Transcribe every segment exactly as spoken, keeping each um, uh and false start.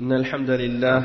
إن الحمد لله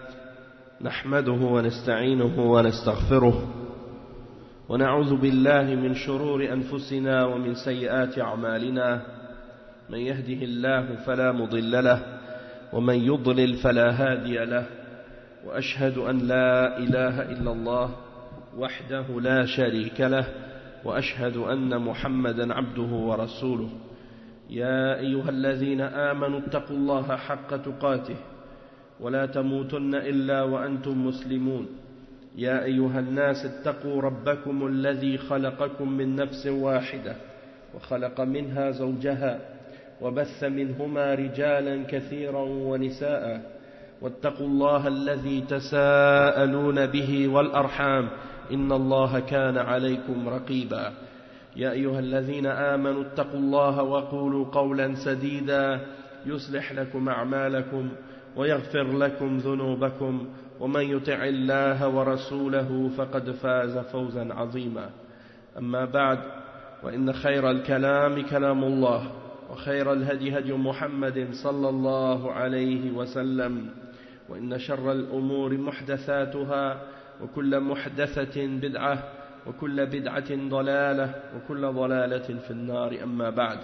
نحمده ونستعينه ونستغفره ونعوذ بالله من شرور أنفسنا ومن سيئات أعمالنا من يهده الله فلا مضل له ومن يضلل فلا هادي له وأشهد أن لا إله إلا الله وحده لا شريك له وأشهد أن محمدا عبده ورسوله يا أيها الذين آمنوا اتقوا الله حق تقاته ولا تموتن إلا وأنتم مسلمون يا أيها الناس اتقوا ربكم الذي خلقكم من نفس واحدة وخلق منها زوجها وبث منهما رجالا كثيرا ونساء واتقوا الله الذي تساءلون به والأرحام إن الله كان عليكم رقيبا يا أيها الذين آمنوا اتقوا الله وقولوا قولا سديدا يصلح لكم أعمالكم ويغفر لكم ذنوبكم ومن يطع الله ورسوله فقد فاز فوزا عظيما أما بعد وإن خير الكلام كلام الله وخير الهدي هدي محمد صلى الله عليه وسلم وإن شر الأمور محدثاتها وكل محدثة بدعة وكل بدعة ضلالة وكل ضلالة في النار أما بعد.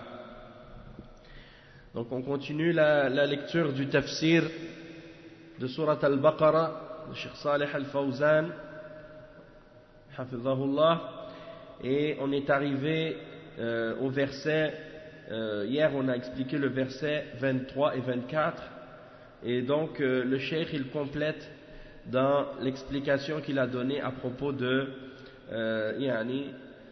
Donc on continue la, la lecture du tafsir de Surat Al-Baqarah de Cheikh Salih Al-Fawzan Hafizahullah, et on est arrivé euh, au verset euh, hier on a expliqué le verset vingt-trois et vingt-quatre, et donc euh, le cheikh il complète dans l'explication qu'il a donnée à propos de euh, yani,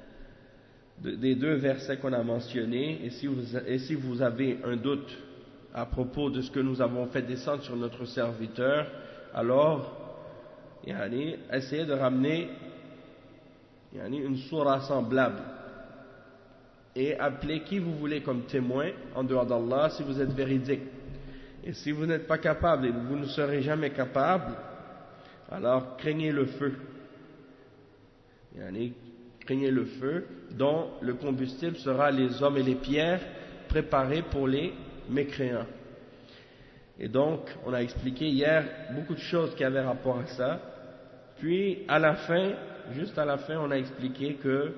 de, des deux versets qu'on a mentionnés. Et si, vous, et si vous avez un doute à propos de ce que nous avons fait descendre sur notre serviteur, alors yani, essayez de ramener yani, une sourate semblable et appelez qui vous voulez comme témoin en dehors d'Allah si vous êtes véridique. Et si vous n'êtes pas capable et vous ne serez jamais capable, alors craignez le feu. Yani, craignez le feu dont le combustible sera les hommes et les pierres préparés pour les mécréants. Et donc on a expliqué hier beaucoup de choses qui avaient rapport à ça. Puis à la fin, juste à la fin, on a expliqué que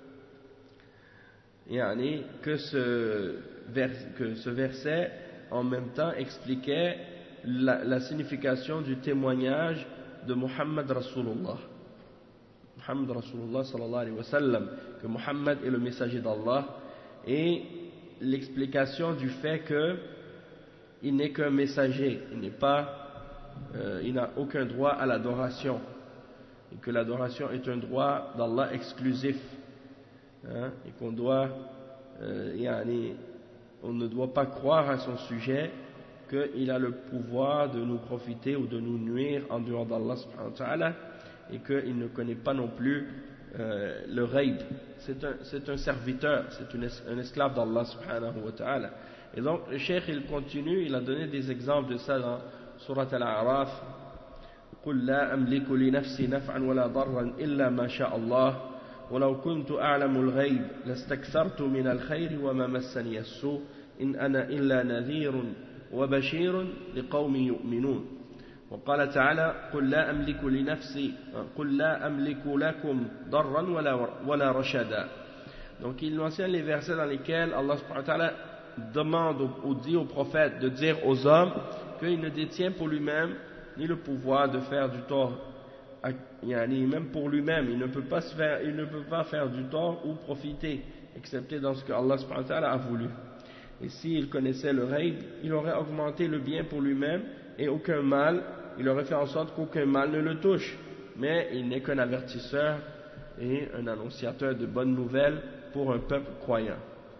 yani, que ce, vers, que ce verset en même temps expliquait la, la signification du témoignage de Muhammad Rasulullah. Muhammad Rasulullah sallallahu alayhi wa sallam, que Muhammad est le messager d'Allah, et l'explication du fait qu'il n'est qu'un messager, il n'est pas, euh, il n'a aucun droit à l'adoration, et que l'adoration est un droit d'Allah exclusif, hein, et qu'on doit, euh, yani, on ne doit pas croire à son sujet qu'il a le pouvoir de nous profiter ou de nous nuire en dehors d'Allah subhanahu wa ta'ala, et qu'il ne connaît pas non plus euh, le ghaib. C'est un, c'est un serviteur, c'est une, un esclave d'Allah subhanahu wa ta'ala. Et donc le cheikh il continue, il a donné des exemples de ça dans Surat Al-A'raf. قُلْ لَا أَمْلِكُ لِنَفْسِي نَفْعًا وَلَا ضَرًّا إِلَّا مَا شَاءَ اللَّهُ وَلَوْ كُنْتُ أَعْلَمُ الْغَيْبَ لَاسْتَكْثَرْتُ مِنَ الْخَيْرِ وَمَا مَسَّنِيَ السُّوءُ إِنْ أَنَا إِلَّا نَذِيرٌ وَبَشِيرٌ لِقَوْمٍ يُؤْمِنُونَ. وقال تعالى قل لا أملك لنفسي قل لا أملك لكم ضرا ولا ولا رشدا. Donc il mentionne les versets dans lesquels Allah subhanahu wa ta'ala demande ou dit aux prophètes de dire aux hommes qu'il ne détient pour lui-même ni le pouvoir de faire du tort, yani même pour lui-même il ne peut pas se faire, il ne peut pas faire du tort ou profiter excepté dans ce que Allah subhanahu wa ta'ala a voulu. Et s'il connaissait le ghaib, il aurait augmenté le bien pour lui-même et aucun mal, il aurait fait en sorte qu'aucun mal ne le touche, mais il n'est qu'un avertisseur et un annonciateur de bonnes nouvelles pour un peuple croyant.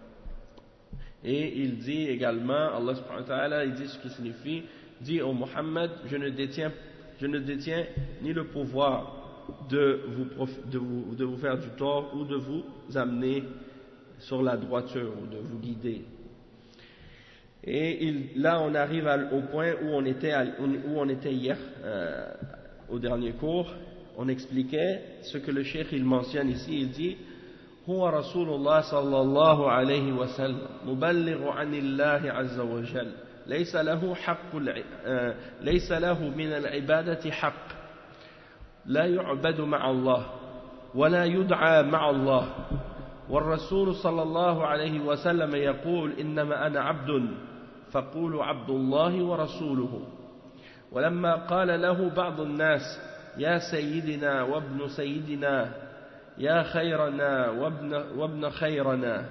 Et il dit également, Allah subhanahu wa ta'ala, il dit ce qui signifie, dit au Muhammad, je ne détiens, je ne détiens ni le pouvoir de vous, de, vous, de vous faire du tort ou de vous amener sur la droiture ou de vous guider. Et il, là on arrive à, au point où on était, à, où on était hier euh, au dernier cours. On expliquait ce que le cheikh il mentionne ici. Il dit هو رسول الله صلى الله عليه وسلم مبلغ عن الله عز وجل ليس له حق ليس له من العبادة حق لا يعبد مع الله ولا يدعى مع الله والرسول صلى الله عليه وسلم يقول إنما أنا عبد فقولوا عبد الله ورسوله ولما قال له بعض الناس يا سيدنا وابن سيدنا يا خيرنا وابن, وابن خيرنا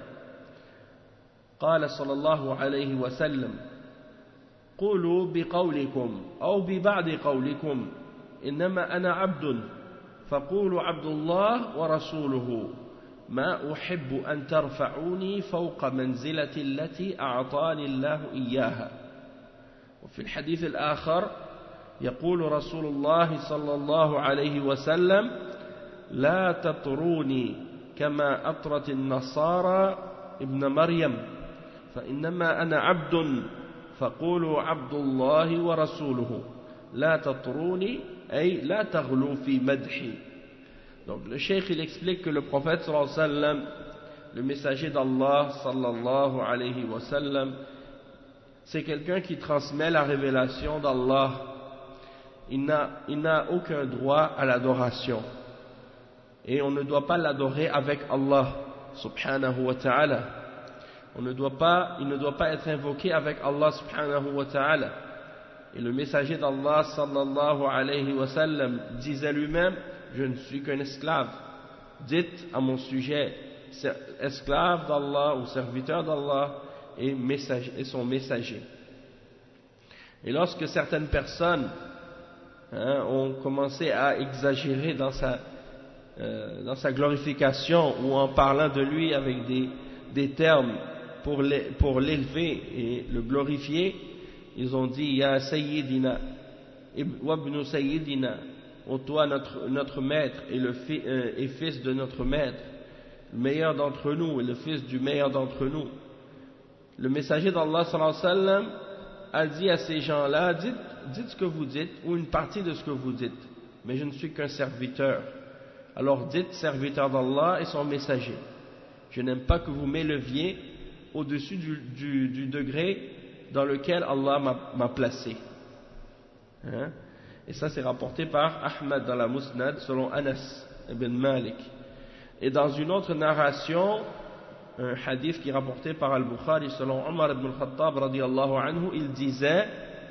قال صلى الله عليه وسلم قولوا بقولكم أو ببعض قولكم إنما أنا عبد فقولوا عبد الله ورسوله ما أحب أن ترفعوني فوق منزلة التي أعطاني الله إياها وفي الحديث الآخر يقول رسول الله صلى الله عليه وسلم لا تطروني كما أطرت النصارى ابن مريم فإنما أنا عبد فقولوا عبد الله ورسوله لا تطروني أي لا تغلوا في مدحي. Donc le cheikh il explique que le prophète sallallahu alayhi wa sallam, le messager d'Allah sallallahu alayhi wa sallam, c'est quelqu'un qui transmet la révélation d'Allah. Il n'a, il n'a aucun droit à l'adoration et on ne doit pas l'adorer avec Allah subhanahu wa ta'ala. On ne doit pas, il ne doit pas être invoqué avec Allah subhanahu wa ta'ala. Et le messager d'Allah sallallahu alayhi wa sallam disait lui-même, je ne suis qu'un esclave. Dites à mon sujet, esclave d'Allah ou serviteur d'Allah et, messager, et son messager. Et lorsque certaines personnes hein, ont commencé à exagérer dans sa, euh, dans sa glorification ou en parlant de lui avec des, des termes pour l'élever et le glorifier, ils ont dit Ya Sayyidina, Wabnu Sayyidina, ô toi notre, notre maître et, le fi, euh, et fils de notre maître, le meilleur d'entre nous et le fils du meilleur d'entre nous. Le messager d'Allah sallallahu alayhi wa sallam a dit à ces gens-là, dites, dites ce que vous dites ou une partie de ce que vous dites, mais je ne suis qu'un serviteur. Alors dites serviteur d'Allah et son messager. Je n'aime pas que vous m'éleviez au-dessus du, du, du degré dans lequel Allah m'a placé. Hein? Et ça c'est rapporté par Ahmad dans la Musnad selon Anas ibn Malik. Et dans une autre narration, un hadith qui est rapporté par Al-Bukhari selon Omar ibn al-Khattab radiyallahu anhu, il disait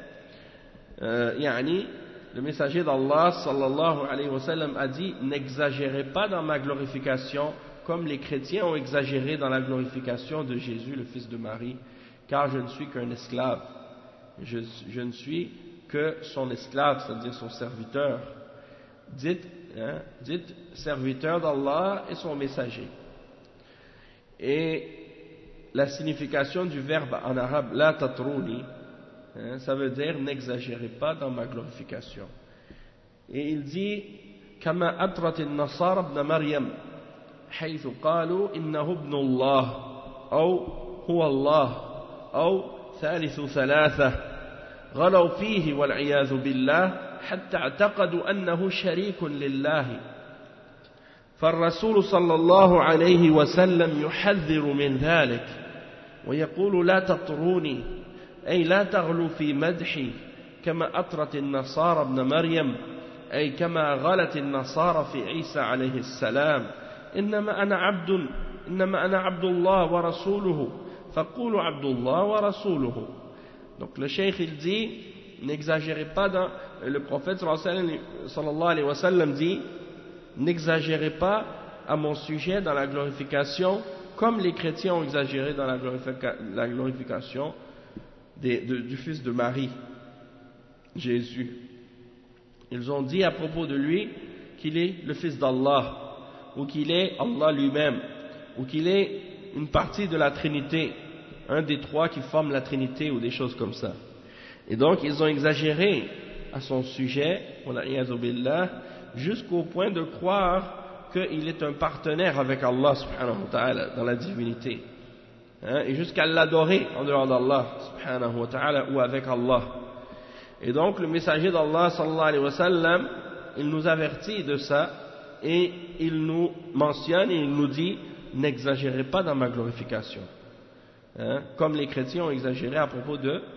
euh, yani, le messager d'Allah sallallahu alayhi wa sallam a dit n'exagérez pas dans ma glorification comme les chrétiens ont exagéré dans la glorification de Jésus le fils de Marie, car je ne suis qu'un esclave, je, je ne suis que son esclave, c'est-à-dire son serviteur. Dites, hein, dites serviteur d'Allah et son messager. Et la signification du verbe en arabe la tatrouni, hein, ça veut dire n'exagérez pas dans ma glorification. Et il dit kama atrat an-nasara ibn Maryam حيث قالوا إنه ابن الله أو هو الله أو ثالث ثلاثة غلوا فيه والعياذ بالله حتى اعتقدوا أنه شريك لله فالرسول صلى الله عليه وسلم يحذر من ذلك ويقول لا تطروني أي لا تغلوا في مدحي كما أطرت النصارى ابن مريم أي كما غلت النصارى في عيسى عليه السلام إنما أنا عبد إنما أنا عبد الله ورسوله فقولوا عبد الله ورسوله. Donc le cheikh il dit n'exagérez pas dans le prophète sallallahu alayhi wa sallam dit n'exagérez pas à mon sujet dans la glorification comme les chrétiens ont exagéré dans la, glorifica, la glorification des, de, du fils de Marie, Jésus. Ils ont dit à propos de lui qu'il est le fils d'Allah ou qu'il est Allah lui-même, ou qu'il est une partie de la Trinité, un des trois qui forment la Trinité, ou des choses comme ça. Et donc, ils ont exagéré à son sujet, jusqu'au point de croire qu'il est un partenaire avec Allah subhanahu wa ta'ala dans la divinité. Hein, et jusqu'à l'adorer en dehors d'Allah subhanahu wa ta'ala ou avec Allah. Et donc, le messager d'Allah sallallahu alayhi wa sallam, il nous avertit de ça, et il nous mentionne et il nous dit n'exagérez pas dans ma glorification, hein, comme les chrétiens ont exagéré à propos de,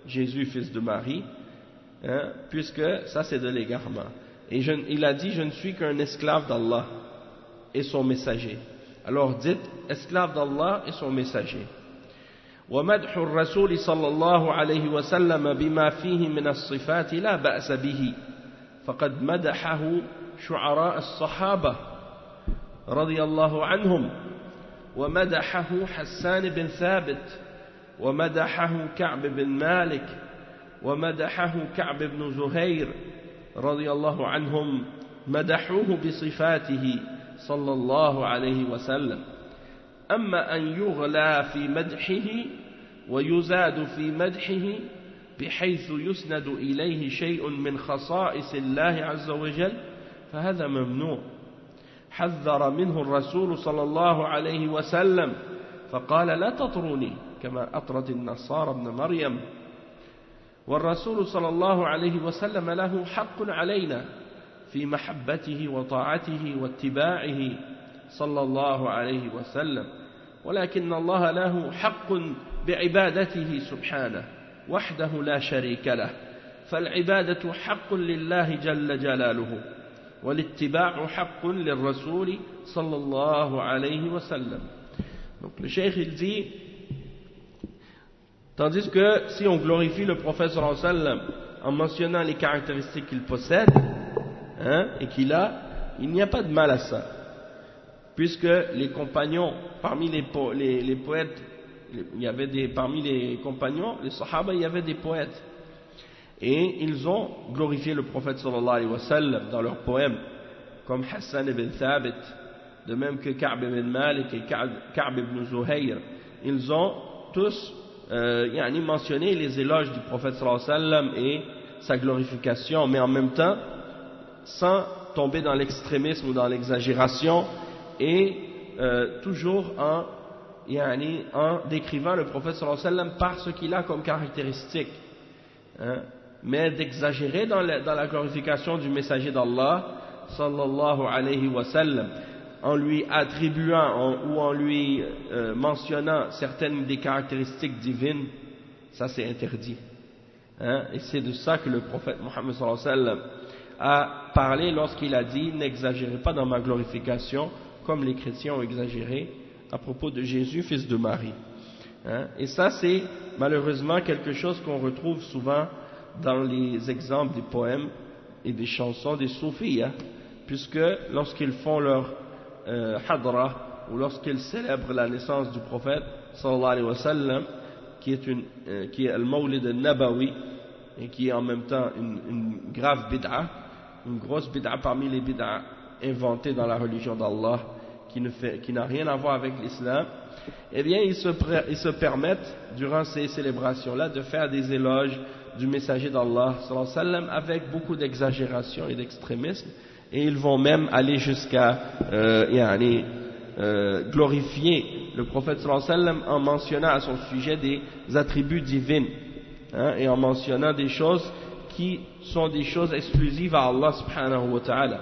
Jésus fils de Marie, hein, puisque ça c'est de l'égarement. Et je, il a dit, je ne suis qu'un esclave d'Allah et son messager. Alors dites, esclave d'Allah et son messager. ومدح الرسول صلى الله عليه وسلم بما فيه من الصفات لا بأس به فقد مدحه شعراء الصحابة رضي الله عنهم ومدحه حسان بن ثابت ومدحه كعب بن مالك ومدحه كعب بن زهير رضي الله عنهم مدحوه بصفاته صلى الله عليه وسلم أما أن يغلى في مدحه ويزاد في مدحه بحيث يسند إليه شيء من خصائص الله عز وجل فهذا ممنوع حذر منه الرسول صلى الله عليه وسلم فقال لا تطروني كما أطرت النصارى ابن مريم والرسول صلى الله عليه وسلم له حق علينا في محبته وطاعته واتباعه صلى الله عليه وسلم ولكن الله له حق بعبادته سبحانه وحده لا شريك له فالعبادة حق لله جل جلاله والاتباع حق للرسول صلى الله عليه وسلم. Donc le cheikh il dit, tandis que si on glorifie le prophète sallallahu alayhi wa sallam en mentionnant les caractéristiques qu'il possède, hein, et qu'il a, il n'y a pas de mal à ça, puisque les compagnons, parmi les, po les, les poètes, il y avait des, parmi les compagnons, les sahaba, il y avait des poètes, et ils ont glorifié le prophète sallallahu alayhi wa sallam dans leurs poèmes, comme Hassan ibn Thabit, de même que Ka'b ibn Malik et Ka'b ibn Zuhayr. Ils ont tous euh, yani mentionné les éloges du prophète sallallahu alayhi wa sallam et sa glorification, mais en même temps sans tomber dans l'extrémisme ou dans l'exagération, et euh, toujours en, yani, en décrivant le prophète sallallahu alayhi wa sallam par ce qu'il a comme caractéristique, hein, mais d'exagérer dans, dans la glorification du messager d'Allah sallallahu alayhi wa sallam, en lui attribuant en, ou en lui euh, mentionnant certaines des caractéristiques divines, ça c'est interdit, hein, et c'est de ça que le prophète Mohammed sallallahu alayhi wa sallam a parlé lorsqu'il a dit, n'exagérez pas dans ma glorification comme les chrétiens ont exagéré à propos de Jésus fils de Marie, hein, et ça c'est malheureusement quelque chose qu'on retrouve souvent dans les exemples des poèmes et des chansons des soufis, hein, puisque lorsqu'ils font leur euh, hadra, ou lorsqu'ils célèbrent la naissance du prophète sallallahu alayhi wa sallam, qui est, une, euh, qui est al-Mawlid al-Nabawi, et qui est en même temps une, une grave bid'a, une grosse bid'a parmi les bid'a inventées dans la religion d'Allah, qui, ne fait, qui n'a rien à voir avec l'islam, eh bien ils se, ils se permettent durant ces célébrations-là de faire des éloges du messager d'Allah sallallahu alayhi wa sallam avec beaucoup d'exagération et d'extrémisme, et ils vont même aller jusqu'à euh, yani, euh, glorifier le prophète sallallahu alayhi wa sallam en mentionnant à son sujet des attributs divins, hein, et en mentionnant des choses qui sont des choses exclusives à Allah subhanahu wa ta'ala.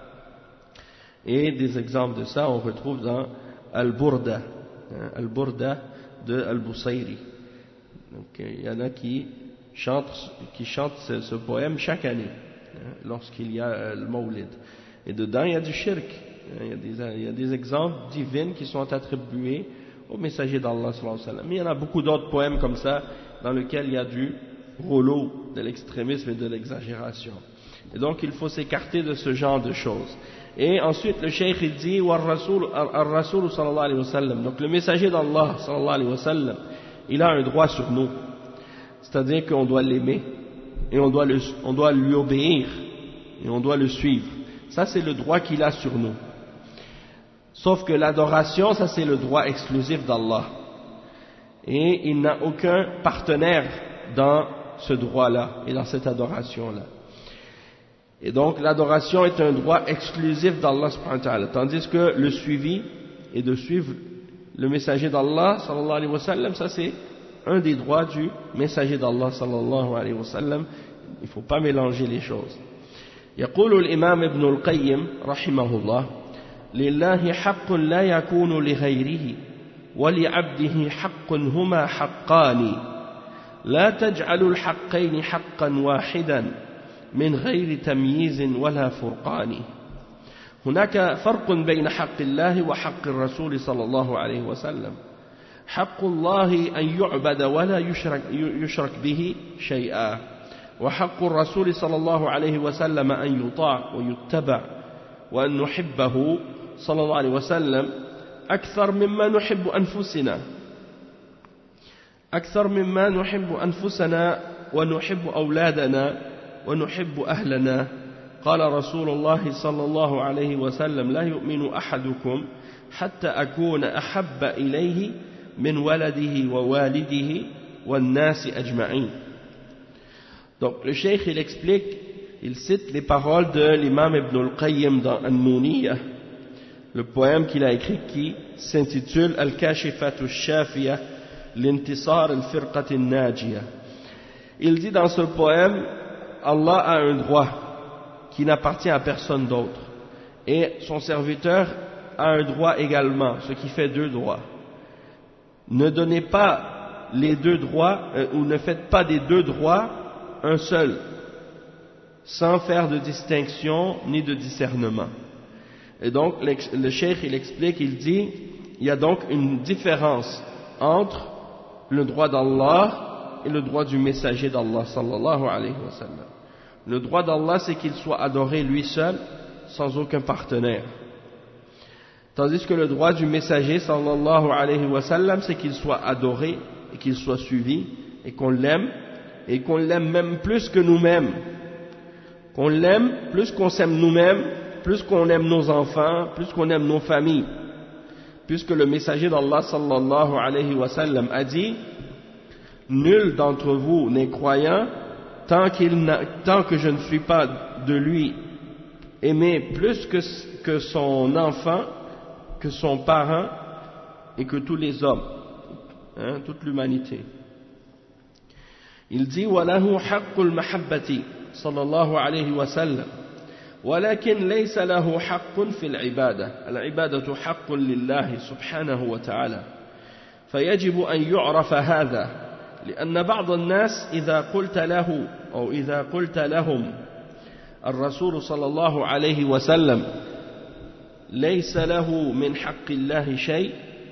Et des exemples de ça on retrouve dans Al-Burda, hein, Al-Burda de Al-Busayri. Donc il y en a qui chantent, qui chantent ce, ce poème chaque année, hein, lorsqu'il y a euh, le Mawlid. Et dedans il y a du shirk, hein, il, y a des, il y a des exemples divins qui sont attribués au messager d'Allah sallallahu alayhi wa sallam. Mais il y en a beaucoup d'autres poèmes comme ça dans lesquels il y a du rouleau, de l'extrémisme et de l'exagération. Et donc il faut s'écarter de ce genre de choses. Et ensuite le cheikh il dit War-Rasul Ar-Rasul sallallahu alayhi wa sallam. Donc le messager d'Allah sallallahu alayhi wa sallam, il a un droit sur nous, c'est-à-dire qu'on doit l'aimer et on doit, le, on doit lui obéir et on doit le suivre. Ça c'est le droit qu'il a sur nous. Sauf que l'adoration, ça c'est le droit exclusif d'Allah, et il n'a aucun partenaire dans ce droit-là et dans cette adoration-là. Et donc l'adoration est un droit exclusif d'Allah subhanahu wa ta'ala, tandis que le suivi et de suivre le messager d'Allah sallallahu alayhi wa sallam, ça c'est un des droits du messager d'Allah sallallahu alayhi wa sallam. Il ne faut pas mélanger les choses. يقول الإمام ابن القيم رحمه الله لله حق لا يكون لغيره ولعبده حق هما حقان لا تجعلوا الحقين حقا واحدا من غير تمييز ولا فرقان. هناك فرق بين حق الله وحق الرسول صلى الله عليه وسلم. حق الله أن يعبد ولا يشرك, يشرك به شيئا، وحق الرسول صلى الله عليه وسلم أن يطاع ويتبع وأن نحبه صلى الله عليه وسلم أكثر مما نحب أنفسنا أكثر مما نحب أنفسنا ونحب أولادنا ونحب أهلنا. قال رسول الله صلى الله عليه وسلم لا يؤمن أحدكم حتى أكون أحب إليه من ولده ووالده والناس أجمعين. Donc le cheikh il explique, il cite les paroles de l'imam Ibn al-Qayyim dans An-Nuniyah, le poème qu'il a écrit qui s'intitule Al-Kashifatu Shafiyah L'intisar al-Firqati al-Najiyah. Il dit dans ce poème, Allah a un droit qui n'appartient à personne d'autre, et son serviteur a un droit également, ce qui fait deux droits. Ne donnez pas les deux droits, euh, ou ne faites pas des deux droits un seul, sans faire de distinction ni de discernement. Et donc le cheikh il explique, il dit, il y a donc une différence entre le droit d'Allah et le droit du messager d'Allah sallallahu alayhi wa sallam. Le droit d'Allah, c'est qu'il soit adoré lui seul, sans aucun partenaire. Tandis que le droit du messager sallallahu alayhi wa sallam, c'est qu'il soit adoré et qu'il soit suivi et qu'on l'aime, et qu'on l'aime même plus que nous-mêmes. Qu'on l'aime plus qu'on s'aime nous-mêmes, plus qu'on aime nos enfants, plus qu'on aime nos familles. Puisque le messager d'Allah sallallahu alayhi wa sallam a dit, nul d'entre vous n'est croyant tant, qu'il tant que je ne suis pas de lui aimé plus que, que son enfant, que son parent et que tous les hommes, hein, toute l'humanité. Il dit وَلَهُ حَقُّ الْمَحَبَّةِ صلى الله عليه وسلم ولكن ليس له حق في العبادة. العبادة حق لله سبحانه وتعالى، فيجب أن يعرف هذا، لأن بعض الناس إذا قلت له أو إذا قلت لهم الرسول صلى الله عليه وسلم ليس له من حق الله شيء،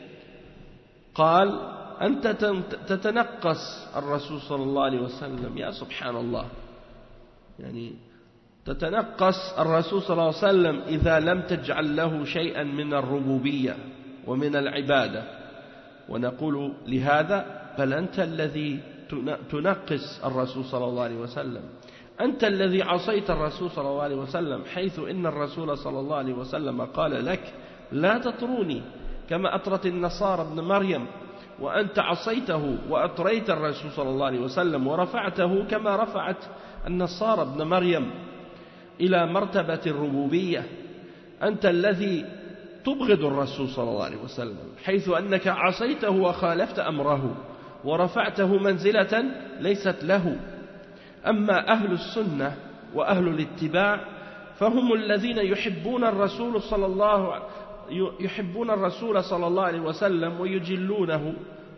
قال أنت تتنقص الرسول صلى الله عليه وسلم. يا سبحان الله، يعني تتنقص الرسول صلى الله عليه وسلم إذا لم تجعل له شيئا من الربوبية ومن العبادة. ونقول لهذا بل أنت الذي تنقص الرسول صلى الله عليه وسلم، أنت الذي عصيت الرسول صلى الله عليه وسلم، حيث إن الرسول صلى الله عليه وسلم قال لك لا تطروني كما أطرت النصارى ابن مريم، وأنت عصيته وأطريت الرسول صلى الله عليه وسلم ورفعته كما رفعت النصارى ابن مريم إلى مرتبة الربوبية. أنت الذي تبغض الرسول صلى الله عليه وسلم، حيث أنك عصيته وخالفت أمره ورفعته منزلة ليست له. أما أهل السنة وأهل الاتباع فهم الذين يحبون الرسول صلى الله يحبون الرسول صلى الله عليه وسلم ويجلونه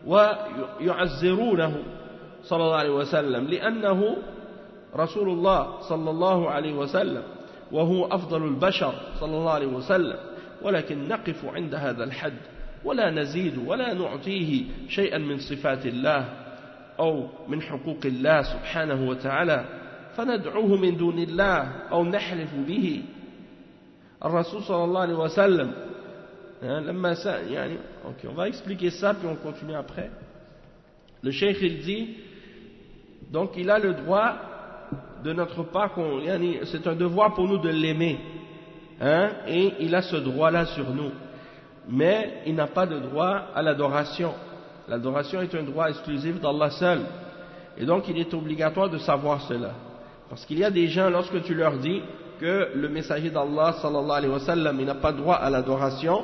ويعزرونه صلى الله عليه وسلم، لأنه رسول الله صلى الله عليه وسلم وهو أفضل البشر صلى الله عليه وسلم. ولكن نقف عند هذا الحد ولا نزيد ولا نعطيه شيئا من صفات الله أو من حقوق الله سبحانه وتعالى، فندعوه من دون الله أو نحلف به. الرسول صلى الله عليه وسلم لما سأل يعني ok, on va expliquer ça puis on continue après. Le cheikh il dit donc il a le droit de notre part, c'est un devoir pour nous de l'aimer, hein, et il a ce droit-là sur nous, mais il n'a pas de droit à l'adoration. L'adoration est un droit exclusif d'Allah seul, et donc il est obligatoire de savoir cela, parce qu'il y a des gens, lorsque tu leur dis que le messager d'Allah sallallahu alayhi wa sallam il n'a pas droit à l'adoration,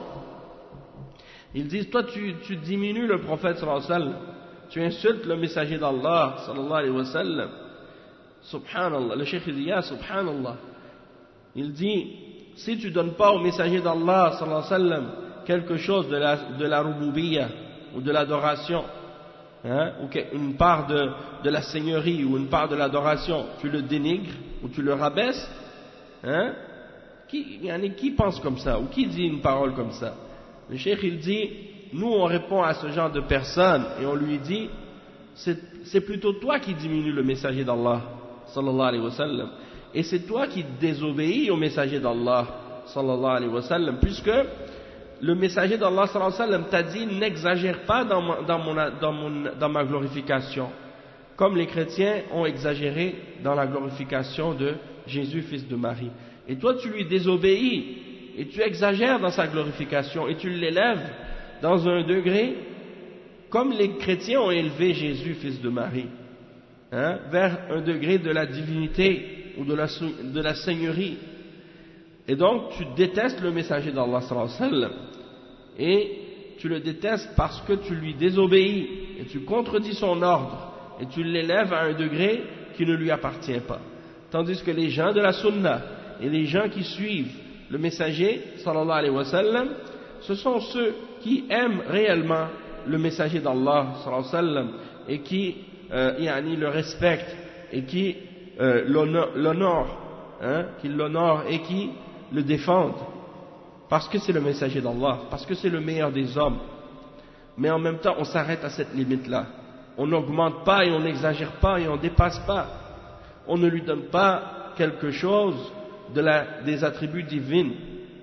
ils disent toi tu, tu diminues le prophète sallallahu alayhi wa sallam, tu insultes le messager d'Allah sallallahu alayhi wa sallam. Subhanallah, le cheikh dit ya subhanallah, il dit si tu ne donnes pas au messager d'Allah sallallahu alayhi wa sallam quelque chose de la, de la rububiyyah ou de l'adoration, hein, ou une part de, de la seigneurie ou une part de l'adoration, tu le dénigres ou tu le rabaisses, hein, qui, qui pense comme ça ou qui dit une parole comme ça? Le cheikh il dit, nous on répond à ce genre de personnes et on lui dit, c'est plutôt toi qui diminue le messager d'Allah sallallahu alayhi wa sallam, et c'est toi qui désobéis au messager d'Allah sallallahu alayhi wa sallam, puisque le messager d'Allah sallallahu alayhi wa sallam t'a dit, n'exagère pas dans, mon, dans, mon, dans, mon, dans ma glorification, comme les chrétiens ont exagéré dans la glorification de Jésus fils de Marie. Et toi tu lui désobéis et tu exagères dans sa glorification et tu l'élèves dans un degré comme les chrétiens ont élevé Jésus fils de Marie, hein, vers un degré de la divinité ou de la, de la seigneurie. Et donc tu détestes le messager d'Allah sallallahu alayhi wa sallam et tu le détestes parce que tu lui désobéis et tu contredis son ordre et tu l'élèves à un degré qui ne lui appartient pas. Tandis que les gens de la sunna et les gens qui suivent le messager sallallahu alayhi wa sallam, ce sont ceux qui aiment réellement le messager d'Allah sallallahu alayhi wa sallam et qui euh, yani, le respectent et qui euh, l'honorent, hein, qui l'honorent et qui le défendent parce que c'est le messager d'Allah, parce que c'est le meilleur des hommes. Mais en même temps on s'arrête à cette limite là, on n'augmente pas et on n'exagère pas et on ne dépasse pas, on ne lui donne pas quelque chose de la, des attributs divins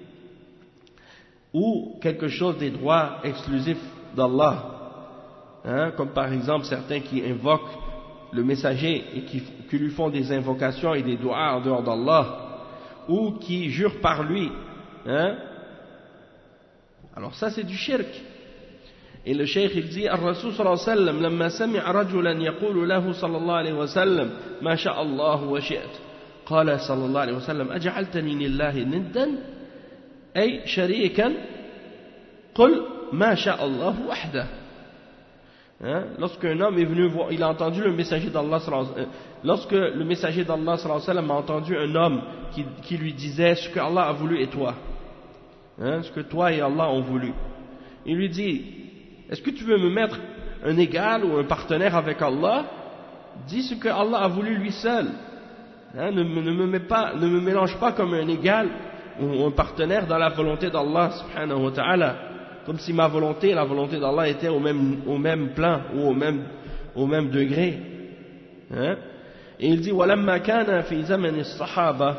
ou quelque chose des droits exclusifs d'Allah, hein, comme par exemple certains qui invoquent le messager et qui, qui lui font des invocations et des doigts en dehors d'Allah, ou qui jurent par lui, hein. Alors ça c'est du shirk. Et le cheikh il dit, Ar-Rasul sallallahu alayhi wa sallam, لما سمع رجلا يقول له صلى الله عليه وسلم ما شاء الله وشئت قال صلى الله عليه وسلم أجعلتني لله ندا أي شريكا قل ما شاء الله وحده. Hein? Lorsqu'un homme est venu voir, il a entendu le messager d'Allah, lorsque le messager d'Allah sallallahu alayhi wa sallam a entendu un homme qui, qui lui disait ce que Allah a voulu et toi, hein? Ce que toi et Allah ont voulu, il lui dit, est-ce que tu veux me mettre un égal ou un partenaire avec Allah? Dis ce que Allah a voulu lui seul, hein? ne, ne, me mets pas, ne me mélange pas comme un égal ou un partenaire dans la volonté d'Allah subhanahu wa ta'ala, comme si ma volonté et la volonté d'Allah étaient au même, au même plan ou au même, au même degré, hein? Et il dit وَلَمَّا كَانَ فِي زَمَنِ الصَّحَابَةِ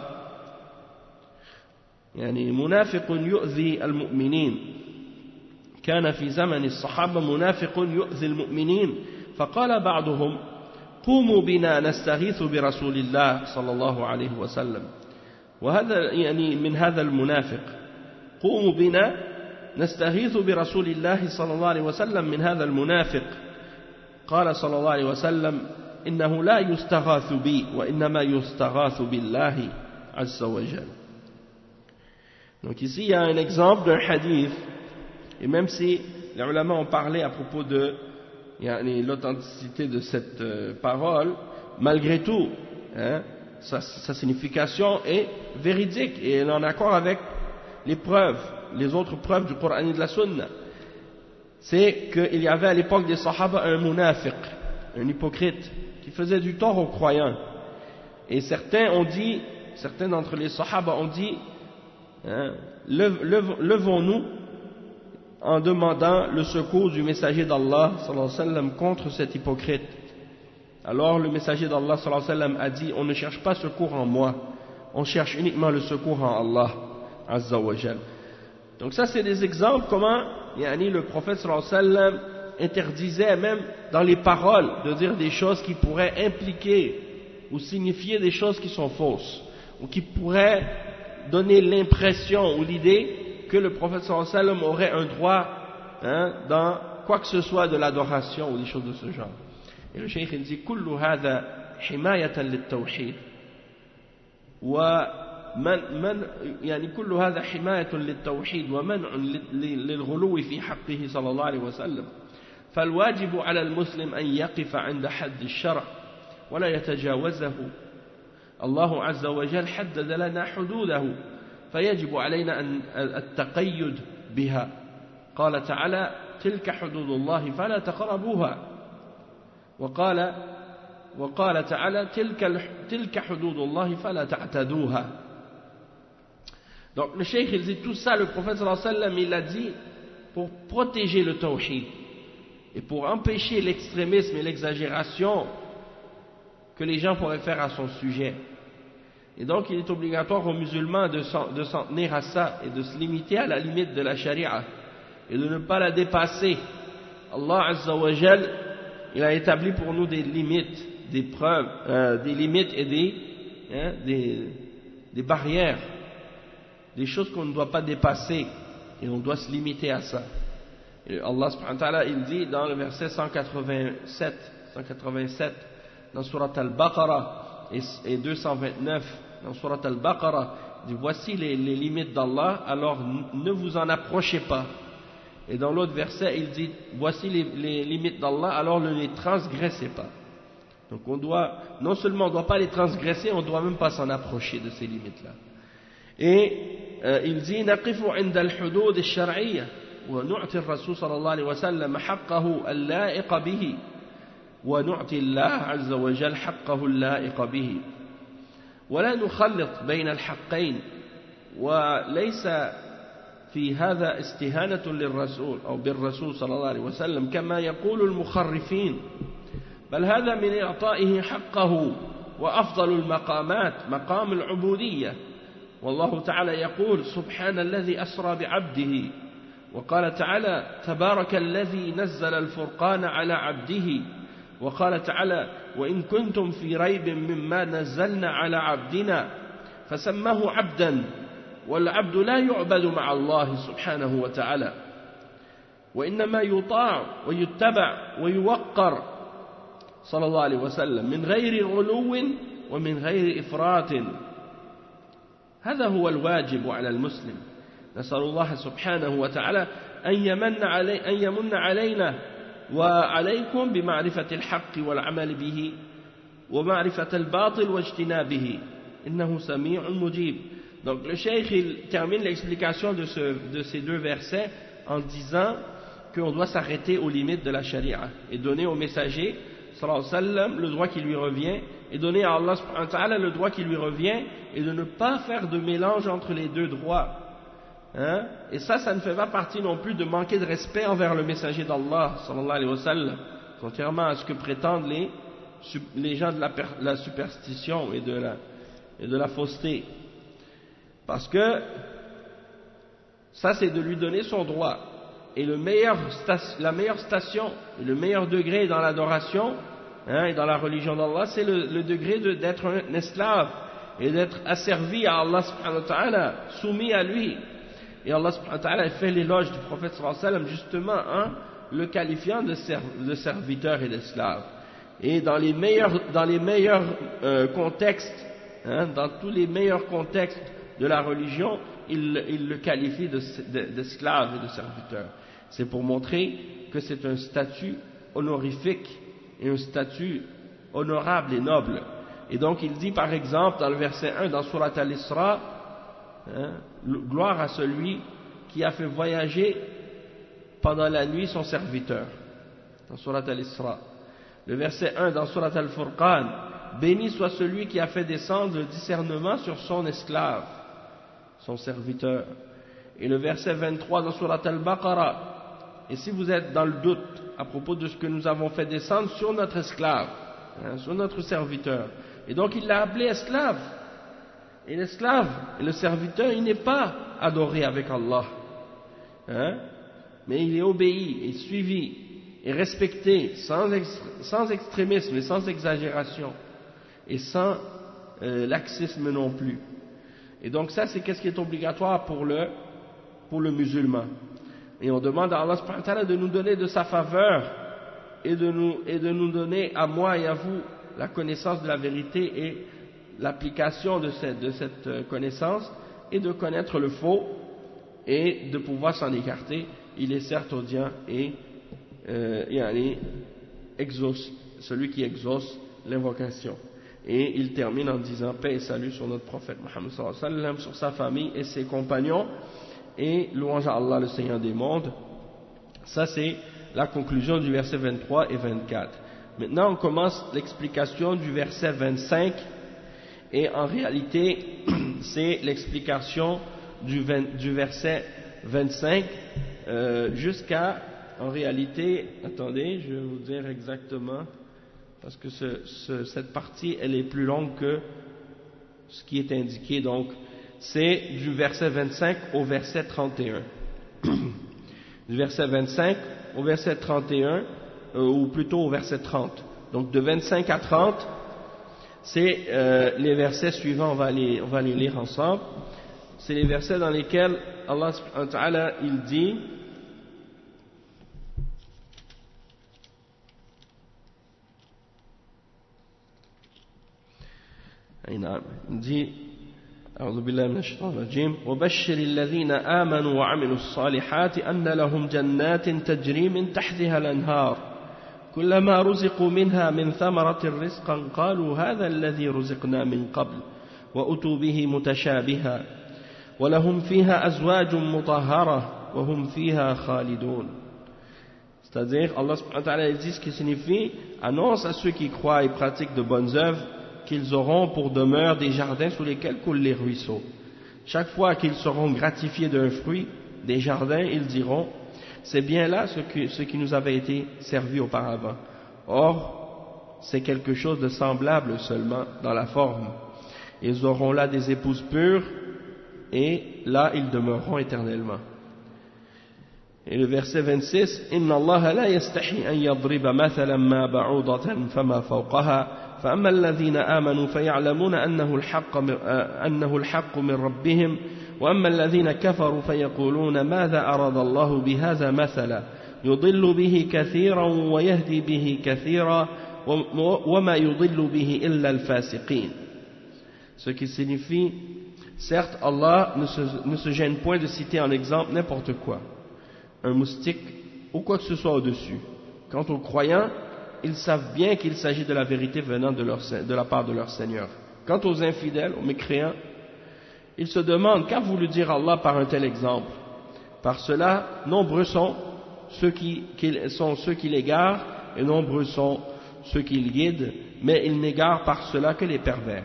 يعني منافق يؤذي المؤمنين كان في زمن الصحابة منافق يؤذي المؤمنين فقال بعضهم قوموا بنا نستغيث برسول الله صلى الله عليه وسلم وهذا يعني من هذا المنافق قوموا بنا نستغيث برسول الله صلى الله عليه وسلم من هذا المنافق قال صلى الله عليه وسلم إنه لا يستغاث بي وإنما يستغاث بالله عز وجل. Donc ici il y a un exemple d'un hadith, et même si les ulama ont parlé à propos de l'authenticité de cette euh, parole, malgré tout, hein, sa, sa signification est véridique et elle est en accord avec les preuves, les autres preuves du Coran et de la Sunna. C'est qu'il y avait à l'époque des Sahaba un munafiq, un hypocrite, qui faisait du tort aux croyants. Et certains ont dit, certains d'entre les Sahaba ont dit, hein, levons-nous en demandant le secours du messager d'Allah sallallahu alayhi wa sallam contre cet hypocrite. Alors le messager d'Allah sallallahu alayhi wa sallam a dit, on ne cherche pas secours en moi, on cherche uniquement le secours en Allah azza wa jal. Donc ça c'est des exemples comment yani, le prophète sallallahu alayhi wa sallam interdisait même dans les paroles de dire des choses qui pourraient impliquer ou signifier des choses qui sont fausses ou qui pourraient donner l'impression ou l'idée que le prophète sallallahu alayhi wa sallam aurait un droit, hein, dans quoi que ce soit de l'adoration ou des choses de ce genre. Et le cheikh il dit كل هذا حماية للتوحيد ومن من يعني كل هذا حماية للتوحيد ومنع للغلو في حقه صلى الله عليه وسلم فالواجب على المسلم أن يقف عند حد الشرع ولا يتجاوزه. الله عز وجل حدد لنا حدوده فيجب علينا أن التقيد بها. قال تعالى تلك حدود الله فلا تقربوها وقال وقال تعالى تلك تلك حدود الله فلا تعتدوها. Donc le cheikh il dit tout ça, le prophète sallallahu alayhi wa sallam il a dit pour protéger le tawhid et pour empêcher l'extrémisme et l'exagération que les gens pourraient faire à son sujet. Et donc il est obligatoire aux musulmans de s'en, de s'en tenir à ça et de se limiter à la limite de la charia et de ne pas la dépasser. Allah Azza wa Jal, il a établi pour nous des limites, des preuves, euh, des limites et des, hein, des, des barrières, des choses qu'on ne doit pas dépasser et on doit se limiter à ça. Et Allah subhanahu wa ta'ala il dit dans le verset cent quatre-vingt-sept, cent quatre-vingt-sept dans Surat Al-Baqarah et deux cent vingt-neuf dans Surat Al-Baqarah, il dit voici les, les limites d'Allah, alors ne vous en approchez pas. Et dans l'autre verset il dit voici les, les limites d'Allah, alors ne les transgressez pas. Donc on doit, non seulement on ne doit pas les transgresser, on ne doit même pas s'en approcher de ces limites là. Et euh, il dit نقف عند الحدود الشرعية ونعطي الرسول صلى الله عليه وسلم حقه اللائق به ونعطي الله عز وجل حقه اللائق به ولا نخلط بين الحقين وليس في هذا استهانة للرسول أو بالرسول صلى الله عليه وسلم كما يقول المخرفين بل هذا من إعطائه حقه وأفضل المقامات مقام العبودية. والله تعالى يقول سبحان الذي أسرى بعبده وقال تعالى تبارك الذي نزل الفرقان على عبده وقال تعالى وإن كنتم في ريب مما نزلنا على عبدنا فسماه عبدا والعبد لا يعبد مع الله سبحانه وتعالى وإنما يطاع ويتبع ويوقر صلى الله عليه وسلم من غير غلو ومن غير إفراط. هذا هو الواجب على المسلم. نسأل الله سبحانه وتعالى أن يمن, علي أن يمن علينا وعليكم بمعرفة الحق والعمل به ومعرفة الباطل واجتنابه إنه سميع مجيب. Donc le cheikh il termine l'explication de, ce, de ces deux versets en disant qu'on doit s'arrêter aux limites de la charia et donner au messager sallallahu alayhi wa sallam le droit qui lui revient et donner à Allah subhanahu wa ta'ala le droit qui lui revient et de ne pas faire de mélange entre les deux droits. Hein? Et ça, ça ne fait pas partie non plus de manquer de respect envers le messager d'Allah sallallahu alayhi wa sallam, contrairement à ce que prétendent les, les gens de la, la superstition et de la, et de la fausseté. Parce que ça, c'est de lui donner son droit. Et le meilleur, la meilleure station et le meilleur degré dans l'adoration hein, et dans la religion d'Allah, c'est le, le degré d'être un esclave et d'être asservi à Allah subhanahu wa ta'ala, soumis à lui. Et Allah subhanahu wa ta'ala fait l'éloge du prophète sallallahu alayhi wa sallam justement en le qualifiant de, serv, de serviteur et d'esclave. Et dans les meilleurs, dans les meilleurs euh, contextes, hein, dans tous les meilleurs contextes de la religion, il, il le qualifie d'esclave et de serviteur. C'est pour montrer que c'est un statut honorifique et un statut honorable et noble. Et donc il dit par exemple dans le verset un dans Surat Al-Isra, hein, gloire à celui qui a fait voyager pendant la nuit son serviteur. Dans Surat Al-Isra. Le verset un dans Surat Al-Furqan, béni soit celui qui a fait descendre le discernement sur son esclave, son serviteur. Et le verset vingt-trois dans Surat Al-Baqarah, et si vous êtes dans le doute à propos de ce que nous avons fait descendre sur notre esclave, hein, sur notre serviteur, et donc il l'a appelé esclave. Et l'esclave, et le serviteur, il n'est pas adoré avec Allah, hein, mais il est obéi et suivi et respecté sans, ex, sans extrémisme et sans exagération et sans euh, laxisme non plus. Et donc ça, c'est qu'est-ce qui est obligatoire pour le, pour le musulman. Et on demande à Allah subhanahu wa ta'ala de nous donner de sa faveur et de, nous, et de nous donner à moi et à vous la connaissance de la vérité et l'application de cette, de cette connaissance et de connaître le faux et de pouvoir s'en écarter. Il est certes audient et euh, yani, exauce, celui qui exauce l'invocation. Et il termine en disant paix et salut sur notre prophète Mohammed sallallahu alayhi wa sallam, sur sa famille et ses compagnons, et louange à Allah le Seigneur des mondes. Ça c'est la conclusion du verset vingt-trois et vingt-quatre. Maintenant, on commence l'explication du verset vingt-cinq, et en réalité, c'est l'explication du, du verset vingt-cinq euh, jusqu'à, en réalité, attendez, je vais vous dire exactement, parce que ce, ce, cette partie, elle est plus longue que ce qui est indiqué, donc c'est du verset vingt-cinq au verset trente et un. Du verset vingt-cinq au verset trente et un, euh, ou plutôt au verset trente. Donc de vingt-cinq à trente, c'est euh, les versets suivants, on va les, on va les lire ensemble. C'est les versets dans lesquels Allah subhanahu wa ta'ala, il dit, il dit, أعوذ بالله من الشيطان الرجيم وبشر الذين آمنوا وعملوا الصالحات أن لهم جنات تجري من تحتها الأنهار كلما رزقوا منها من ثمرة رزقا قالوا هذا الذي رزقنا من قبل وأتوا به متشابها ولهم فيها أزواج مطهرة وهم فيها خالدون. C'est-à-dire, Allah subhanahu wa ta'ala dit ce qui signifie, annonce à ceux qui croient et pratiquent de bonnes œuvres qu'ils auront pour demeure des jardins sous lesquels coulent les ruisseaux. Chaque fois qu'ils seront gratifiés d'un fruit des jardins, ils diront, c'est bien là ce, que, ce qui nous avait été servi auparavant. Or, c'est quelque chose de semblable seulement dans la forme. Ils auront là des épouses pures et là ils demeureront éternellement. Et le verset vingt-six, Inna Allah la yastahi an yadriba mathalan ma ba'udatan fama fawqaha فأما الذين آمنوا فيعلمون أنه الحق أنه الحق من ربهم وأما الذين كفروا فيقولون ماذا أراد الله بهذا مثلا يضل به كثيرا ويهدي به كثيرا وما يضل به إلا الفاسقين. Ce qui signifie, certes Allah ne se, ne se gêne point de citer en exemple n'importe quoi, un moustique ou quoi que ce soit au-dessus. Quant aux croyants, ils savent bien qu'il s'agit de la vérité venant de, leur, de la part de leur Seigneur. Quant aux infidèles, aux mécréants, ils se demandent qu'a voulu dire Allah par un tel exemple. Par cela, nombreux sont ceux qui, qui, sont ceux qui l'égarent et nombreux sont ceux qui le guident, mais ils n'égarent par cela que les pervers.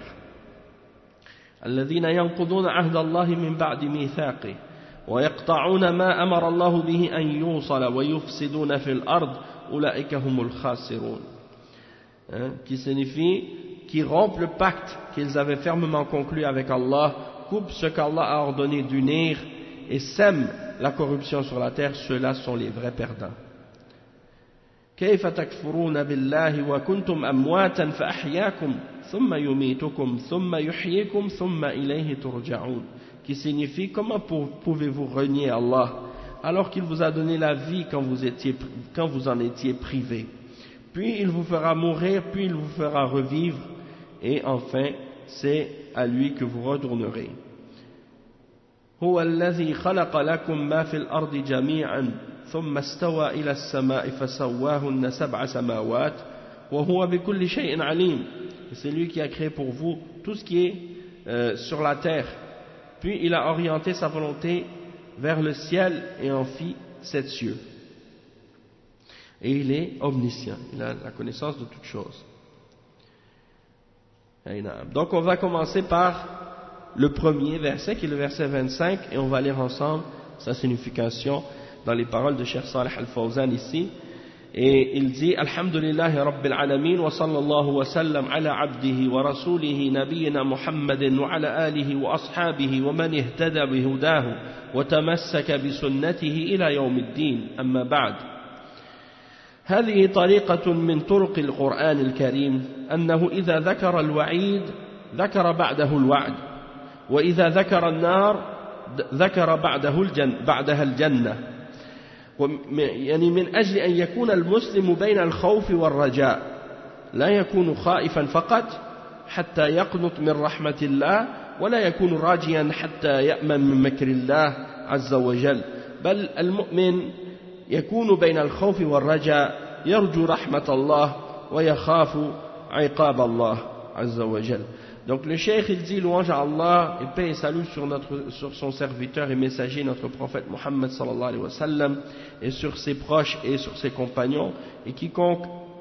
الذين ينقضون عهد الله من بعد ميثاقه ويقطعون ما أمر الله به أن يوصل ويفسدون في الأرض أولئك هم الخاسرون. Qui signifie qui rompent le pacte qu'ils avaient fermement conclu avec Allah, coupent ce qu'Allah a ordonné d'unir et sèment la corruption sur la terre, ceux-là sont les vrais perdants. كيف تكفرون بالله وكنتم أمواتا فأحياكم ثم يميتكم ثم يحييكم ثم إليه ترجعون. Qui signifie comment pouvez-vous renier Allah alors qu'il vous a donné la vie quand vous, étiez, quand vous en étiez privé. Puis il vous fera mourir, puis il vous fera revivre, et enfin, c'est à lui que vous retournerez. هو الذي خلق لكم ما في الأرض جميعا ثم استوى إلى السماء فسواهن سبع سماوات وهو بكل شيء عليم. C'est lui qui a créé pour vous tout ce qui est euh, sur la terre. Puis il a orienté sa volonté vers le ciel et en fit sept cieux. Et il est omniscient, il a la connaissance de toutes choses. Donc on va commencer par le premier verset qui est le verset vingt-cinq et on va lire ensemble sa signification dans les paroles de Cheikh Salih Al-Fawzan ici. Et il dit Alhamdulillahi Rabbil Alamin wa sallallahu wa sallam ala abdihi wa rasulihi nabiyina Muhammadin wa ala alihi wa ashabihi wa man ihtada bihudahu wa tamassaka bi sunnatihi ila yawmiddin amma ba'd. هذه طريقة من طرق القرآن الكريم أنه إذا ذكر الوعيد ذكر بعده الوعد وإذا ذكر النار ذكر بعده الجنة بعدها الجنة يعني من أجل أن يكون المسلم بين الخوف والرجاء لا يكون خائفا فقط حتى يقنط من رحمة الله ولا يكون راجيا حتى يأمن من مكر الله عز وجل بل المؤمن يكون بين الخوف والرجاء يرجو رحمة الله ويخاف عقاب الله عز وجل. Donc le cheikh il dit louange à Allah et paix et salut sur, notre, sur son serviteur et messager notre prophète Muhammad sallallahu alayhi wa sallam et sur ses proches et sur ses compagnons et quiconque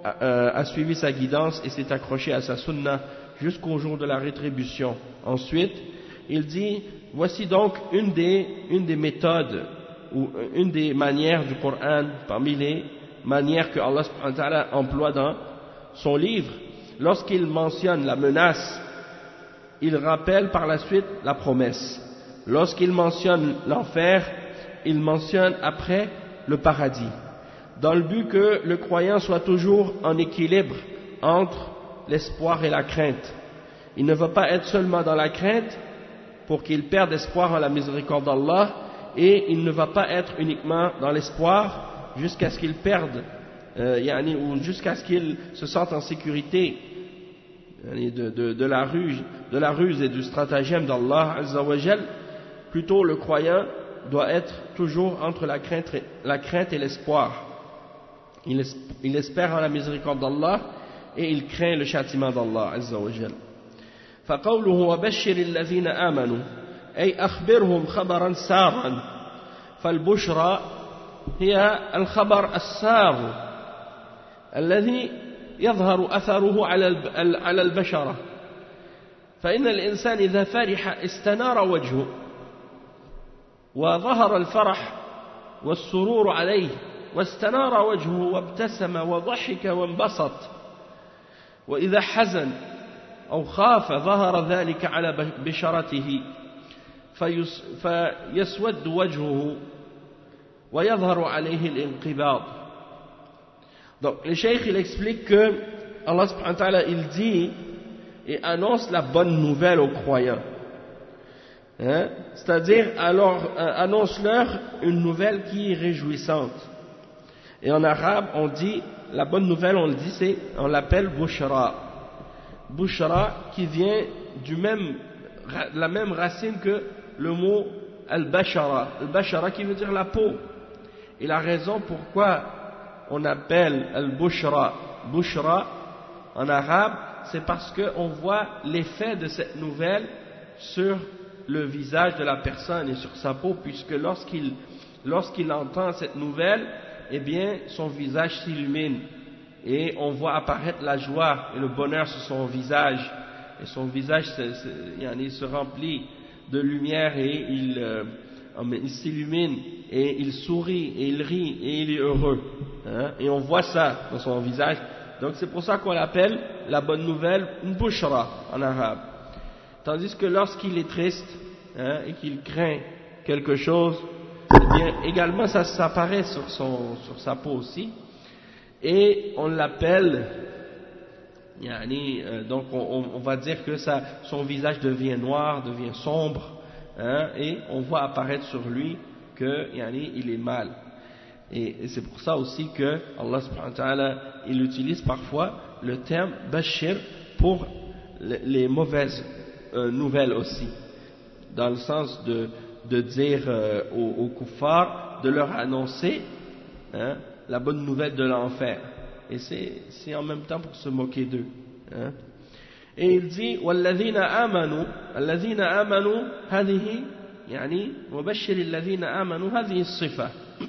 euh, a suivi sa guidance et s'est accroché à sa sunna jusqu'au jour de la rétribution. Ensuite, il dit, voici donc une des, une des méthodes ou une des manières du Coran, parmi les manières que Allah subhanahu wa ta'ala emploie dans son livre. Lorsqu'il mentionne la menace, il rappelle par la suite la promesse. Lorsqu'il mentionne l'enfer, il mentionne après le paradis, dans le but que le croyant soit toujours en équilibre entre l'espoir et la crainte. Il ne va pas être seulement dans la crainte pour qu'il perde espoir en la miséricorde d'Allah, et il ne va pas être uniquement dans l'espoir jusqu'à ce qu'il perde, euh, yani, ou jusqu'à ce qu'il se sente en sécurité yani, de, de, de, la ruse, de la ruse et du stratagème d'Allah Azza wa Jal. Plutôt le croyant doit être toujours entre la crainte, la crainte et l'espoir. Il, il espère en la miséricorde d'Allah et il craint le châtiment d'Allah Azza wa Jal. فقوله وبشر الذين آمنوا أي أخبرهم خبرا سارا فالبشرى هي الخبر السار الذي يظهر أثره على البشرة فإن الإنسان إذا فرح استنار وجهه وظهر الفرح والسرور عليه واستنار وجهه وابتسم وضحك وانبسط وإذا حزن أو خاف ظهر ذلك على بشرته فيسود وجهه ويظهر عليه الانقباض. Donc le cheikh il explique que Allah subhanahu wa ta'ala il dit et annonce la bonne nouvelle aux croyants, hein? C'est-à-dire alors euh, annonce-leur une nouvelle qui est réjouissante. Et en arabe on dit la bonne nouvelle, on le dit c'est on l'appelle bushra. Bushra qui vient du même, de la même racine que le mot al-bashara, al-bashara qui veut dire la peau. Et la raison pourquoi on appelle al-bushra bushra en arabe, c'est parce qu'on voit l'effet de cette nouvelle sur le visage de la personne et sur sa peau, puisque lorsqu'il lorsqu'il entend cette nouvelle, eh bien son visage s'illumine et on voit apparaître la joie et le bonheur sur son visage, et son visage se, se, il se remplit de lumière et il, euh, il s'illumine et il sourit et il rit et il est heureux, hein, et on voit ça dans son visage. Donc c'est pour ça qu'on l'appelle la bonne nouvelle une bushra en arabe. Tandis que lorsqu'il est triste, hein, et qu'il craint quelque chose, eh bien également ça s'apparaît sur, son, sur sa peau aussi. Et on l'appelle, yani, euh, donc on, on va dire que ça, son visage devient noir, devient sombre, hein, et on voit apparaître sur lui que yani, il est mal. Et, et c'est pour ça aussi que Allah subhanahu wa ta'ala, il utilise parfois le terme bashir pour les, les mauvaises euh, nouvelles aussi, dans le sens de, de dire euh, aux, aux kuffars, de leur annoncer, hein, la bonne nouvelle de l'enfer, et c'est en même temps pour se moquer d'eux, hein. Et il dit والذين آمنوا الذين آمنوا هذه يعني وبشر الذين آمنوا هذه الصفة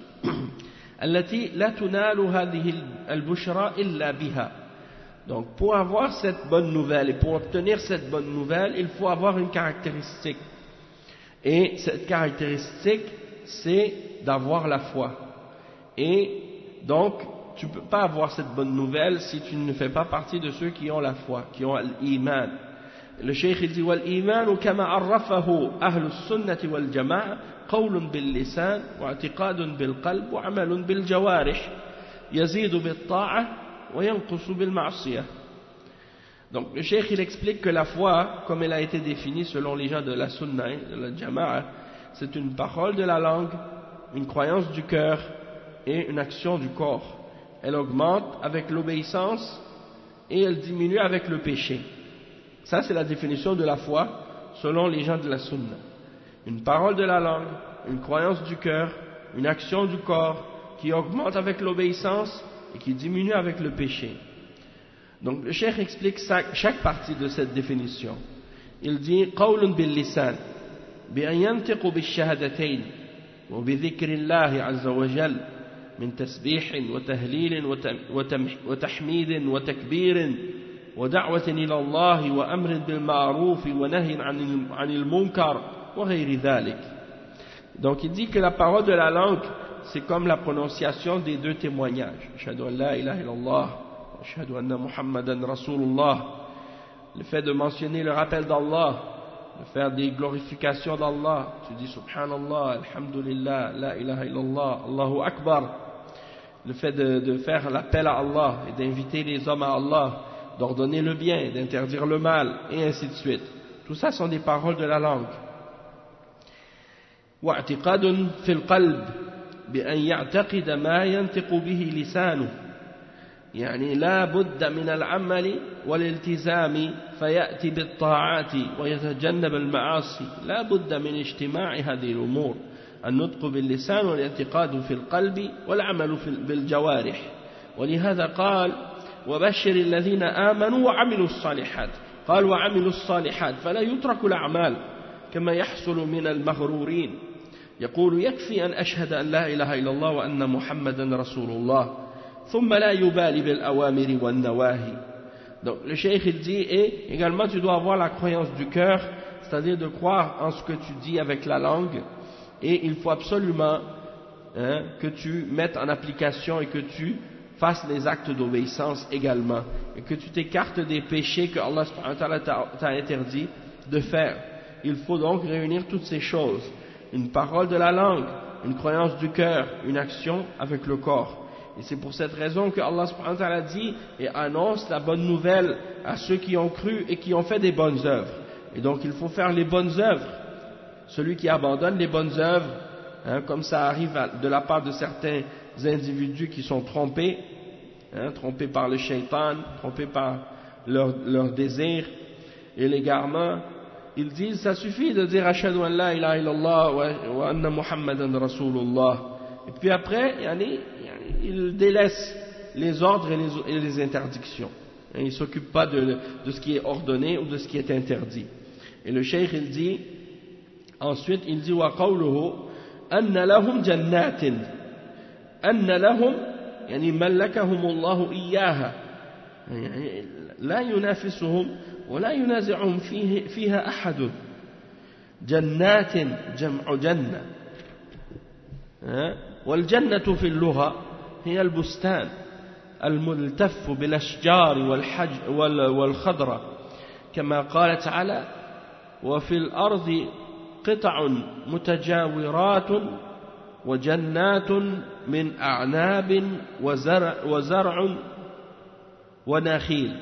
التي لا تنال هذه البشرى إلا بها. Donc pour avoir cette bonne nouvelle et pour obtenir cette bonne nouvelle, il faut avoir une caractéristique, et cette caractéristique c'est d'avoir la foi. Et donc, tu ne peux pas avoir cette bonne nouvelle si tu ne fais pas partie de ceux qui ont la foi, qui ont l'iman. Le cheikh il dit وَالْإِيمَانُ كَمَا عَرَّفَهُ أَهْلُ السُّنَّةِ وَالْجَمَاعَةِ قَوْلٌ بِاللِّسَانِ وَاعْتِقَادٌ بِالْقَلْبِ وَعَمَلٌ بِالْجَوَارِحِ يَزِيدُ بِالطَّاعَةِ وَيَنْقُصُ بِالْمَعْصِيَةِ. Donc le cheikh il explique que la foi, comme elle a été définie selon les gens de la sunna, de la jama'a, c'est une parole de la langue, une croyance du cœur et une action du corps. Elle augmente avec l'obéissance et elle diminue avec le péché. Ça c'est la définition de la foi selon les gens de la sunna. Une parole de la langue, une croyance du cœur, une action du corps qui augmente avec l'obéissance et qui diminue avec le péché. Donc le cheikh explique chaque partie de cette définition. Il dit قول باللسان بأن ينطق بالشهادتين وبذكر الله عز وجل من تسبيح وتهليل وتحميد وتكبير ودعوة إلى الله وأمر بالمعروف ونهي عن المنكر وغير ذلك. Donc il dit que la parole de la langue c'est comme la prononciation des deux témoignages. Ashhadu an la ilaha illallah, ashhadu anna Muhammadan Rasulullah. Le fait de mentionner le rappel d'Allah, de faire des glorifications d'Allah. Tu dis Subhanallah, Alhamdulillah, La ilaha illallah, Allahu Akbar. Le fait de, de faire l'appel à Allah et d'inviter les hommes à Allah, d'ordonner le bien, d'interdire le mal, et ainsi de suite. Tout ça sont des paroles de la langue. واعتقاد في القلب بأن يعتقد ما ينطق به لسانه يعني لا بد من العمل والالتزام فيأتي بالطاعات ويتجنب المعاصي لا بد من اجتماع هذه الأمور النطق باللسان والاعتقاد في القلب والعمل بالجوارح ولهذا قال وبشر الذين آمنوا وعملوا الصالحات قال وعملوا الصالحات فلا يترك الأعمال كما يحصل من المغرورين يقول يكفي أن أشهد أن لا إله إلا الله وأن محمدا رسول الله ثم لا يبالي بالأوامر والنواهي. Donc le cheikh il dit et également tu dois avoir la croyance du cœur, c'est-à-dire de croire en ce que tu dis avec la langue, et il faut absolument hein, que tu mettes en application et que tu fasses les actes d'obéissance également, et que tu t'écartes des péchés que Allah subhanahu wa ta'ala t'a interdit de faire. Il faut donc réunir toutes ces choses, une parole de la langue, une croyance du cœur, une action avec le corps. Et c'est pour cette raison que Allah subhanahu wa ta'ala dit et annonce la bonne nouvelle à ceux qui ont cru et qui ont fait des bonnes œuvres. Et donc il faut faire les bonnes œuvres. Celui qui abandonne les bonnes œuvres, hein, comme ça arrive à, de la part de certains individus qui sont trompés, hein, trompés par le shaitan, trompés par leur, leur désir et l'égarement, ils disent ça suffit de dire ashhadu an la ilaha illallah wa anna Muhammadan Rasulullah. Et puis après, yani, il délaisse les ordres et les, et les interdictions. Il ne s'occupe pas de, de ce qui est ordonné ou de ce qui est interdit. Et le cheikh il dit, ensuite il dit wa qawluhu anna lahum jannatin anna lahum yani malakahum Allah iyyaha la yunafisuhum wa la yunazi'uhum fiha ahad jannatin jam'u janna والجنة في اللغة هي البستان الملتف بالأشجار والحج والخضرة كما قال تعالى وفي الأرض قطع متجاورات وجنات من أعناب وزرع, وزرع ونخيل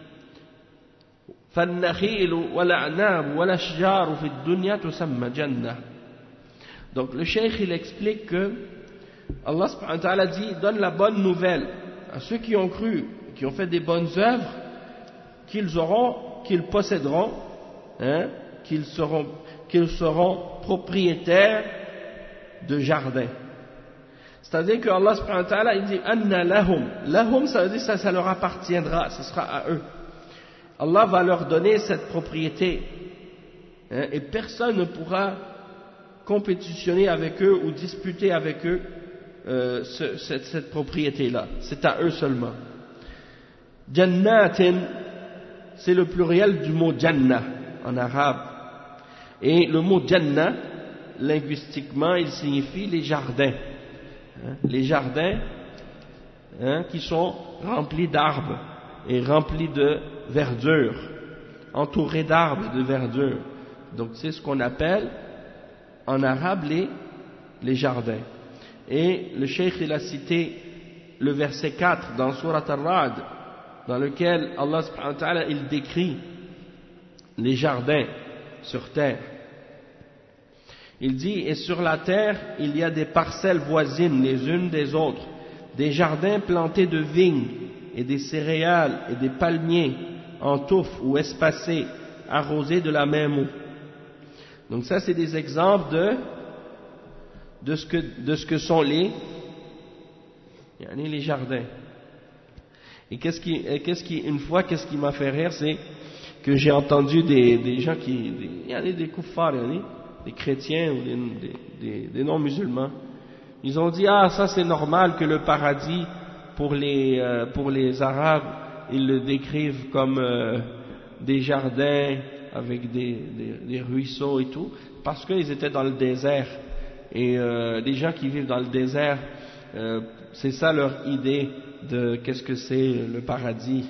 فالنخيل والأعناب والأشجار في الدنيا تسمى جنة. Donc le cheikh il explique que Allah subhanahu wa ta'ala dit donne la bonne nouvelle à ceux qui ont cru, qui ont fait des bonnes œuvres, qu'ils auront, qu'ils posséderont, hein, qu'ils seront, qu'ils seront propriétaires de jardins. C'est-à-dire que Allah subhanahu wa ta'ala il dit anna lahum, lahum ça veut dire ça, ça leur appartiendra, ce sera à eux. Allah va leur donner cette propriété, hein, et personne ne pourra compétitionner avec eux ou disputer avec eux euh, ce, cette, cette propriété-là. C'est à eux seulement. Jannatin, c'est le pluriel du mot Jannah en arabe. Et le mot Jannah, linguistiquement, il signifie les jardins. Hein, les jardins hein, qui sont remplis d'arbres et remplis de verdure, entourés d'arbres et de verdure. Donc c'est ce qu'on appelle en arabe les, les jardins. Et le cheikh il a cité le verset quatre dans Surat Ar-Ra'd, dans lequel Allah subhanahu wa ta'ala il décrit les jardins sur terre. Il dit et sur la terre il y a des parcelles voisines les unes des autres, des jardins plantés de vignes et des céréales et des palmiers en touffe ou espacés, arrosés de la même eau. Donc ça c'est des exemples de, de, ce, que, de ce que sont les, les jardins. Et qu'est-ce qui, qu'est-ce qui, une fois, qu'est-ce qui m'a fait rire, c'est que j'ai entendu des, des gens qui, il y a des kuffars, des chrétiens ou des, des, des non-musulmans, Ils ont dit, ah, ça c'est normal que le paradis, pour les, euh, pour les Arabes, ils le décrivent comme euh, des jardins avec des, des, des ruisseaux et tout, parce qu'ils étaient dans le désert. Et euh, les gens qui vivent dans le désert, euh, c'est ça leur idée de qu'est-ce que c'est le paradis.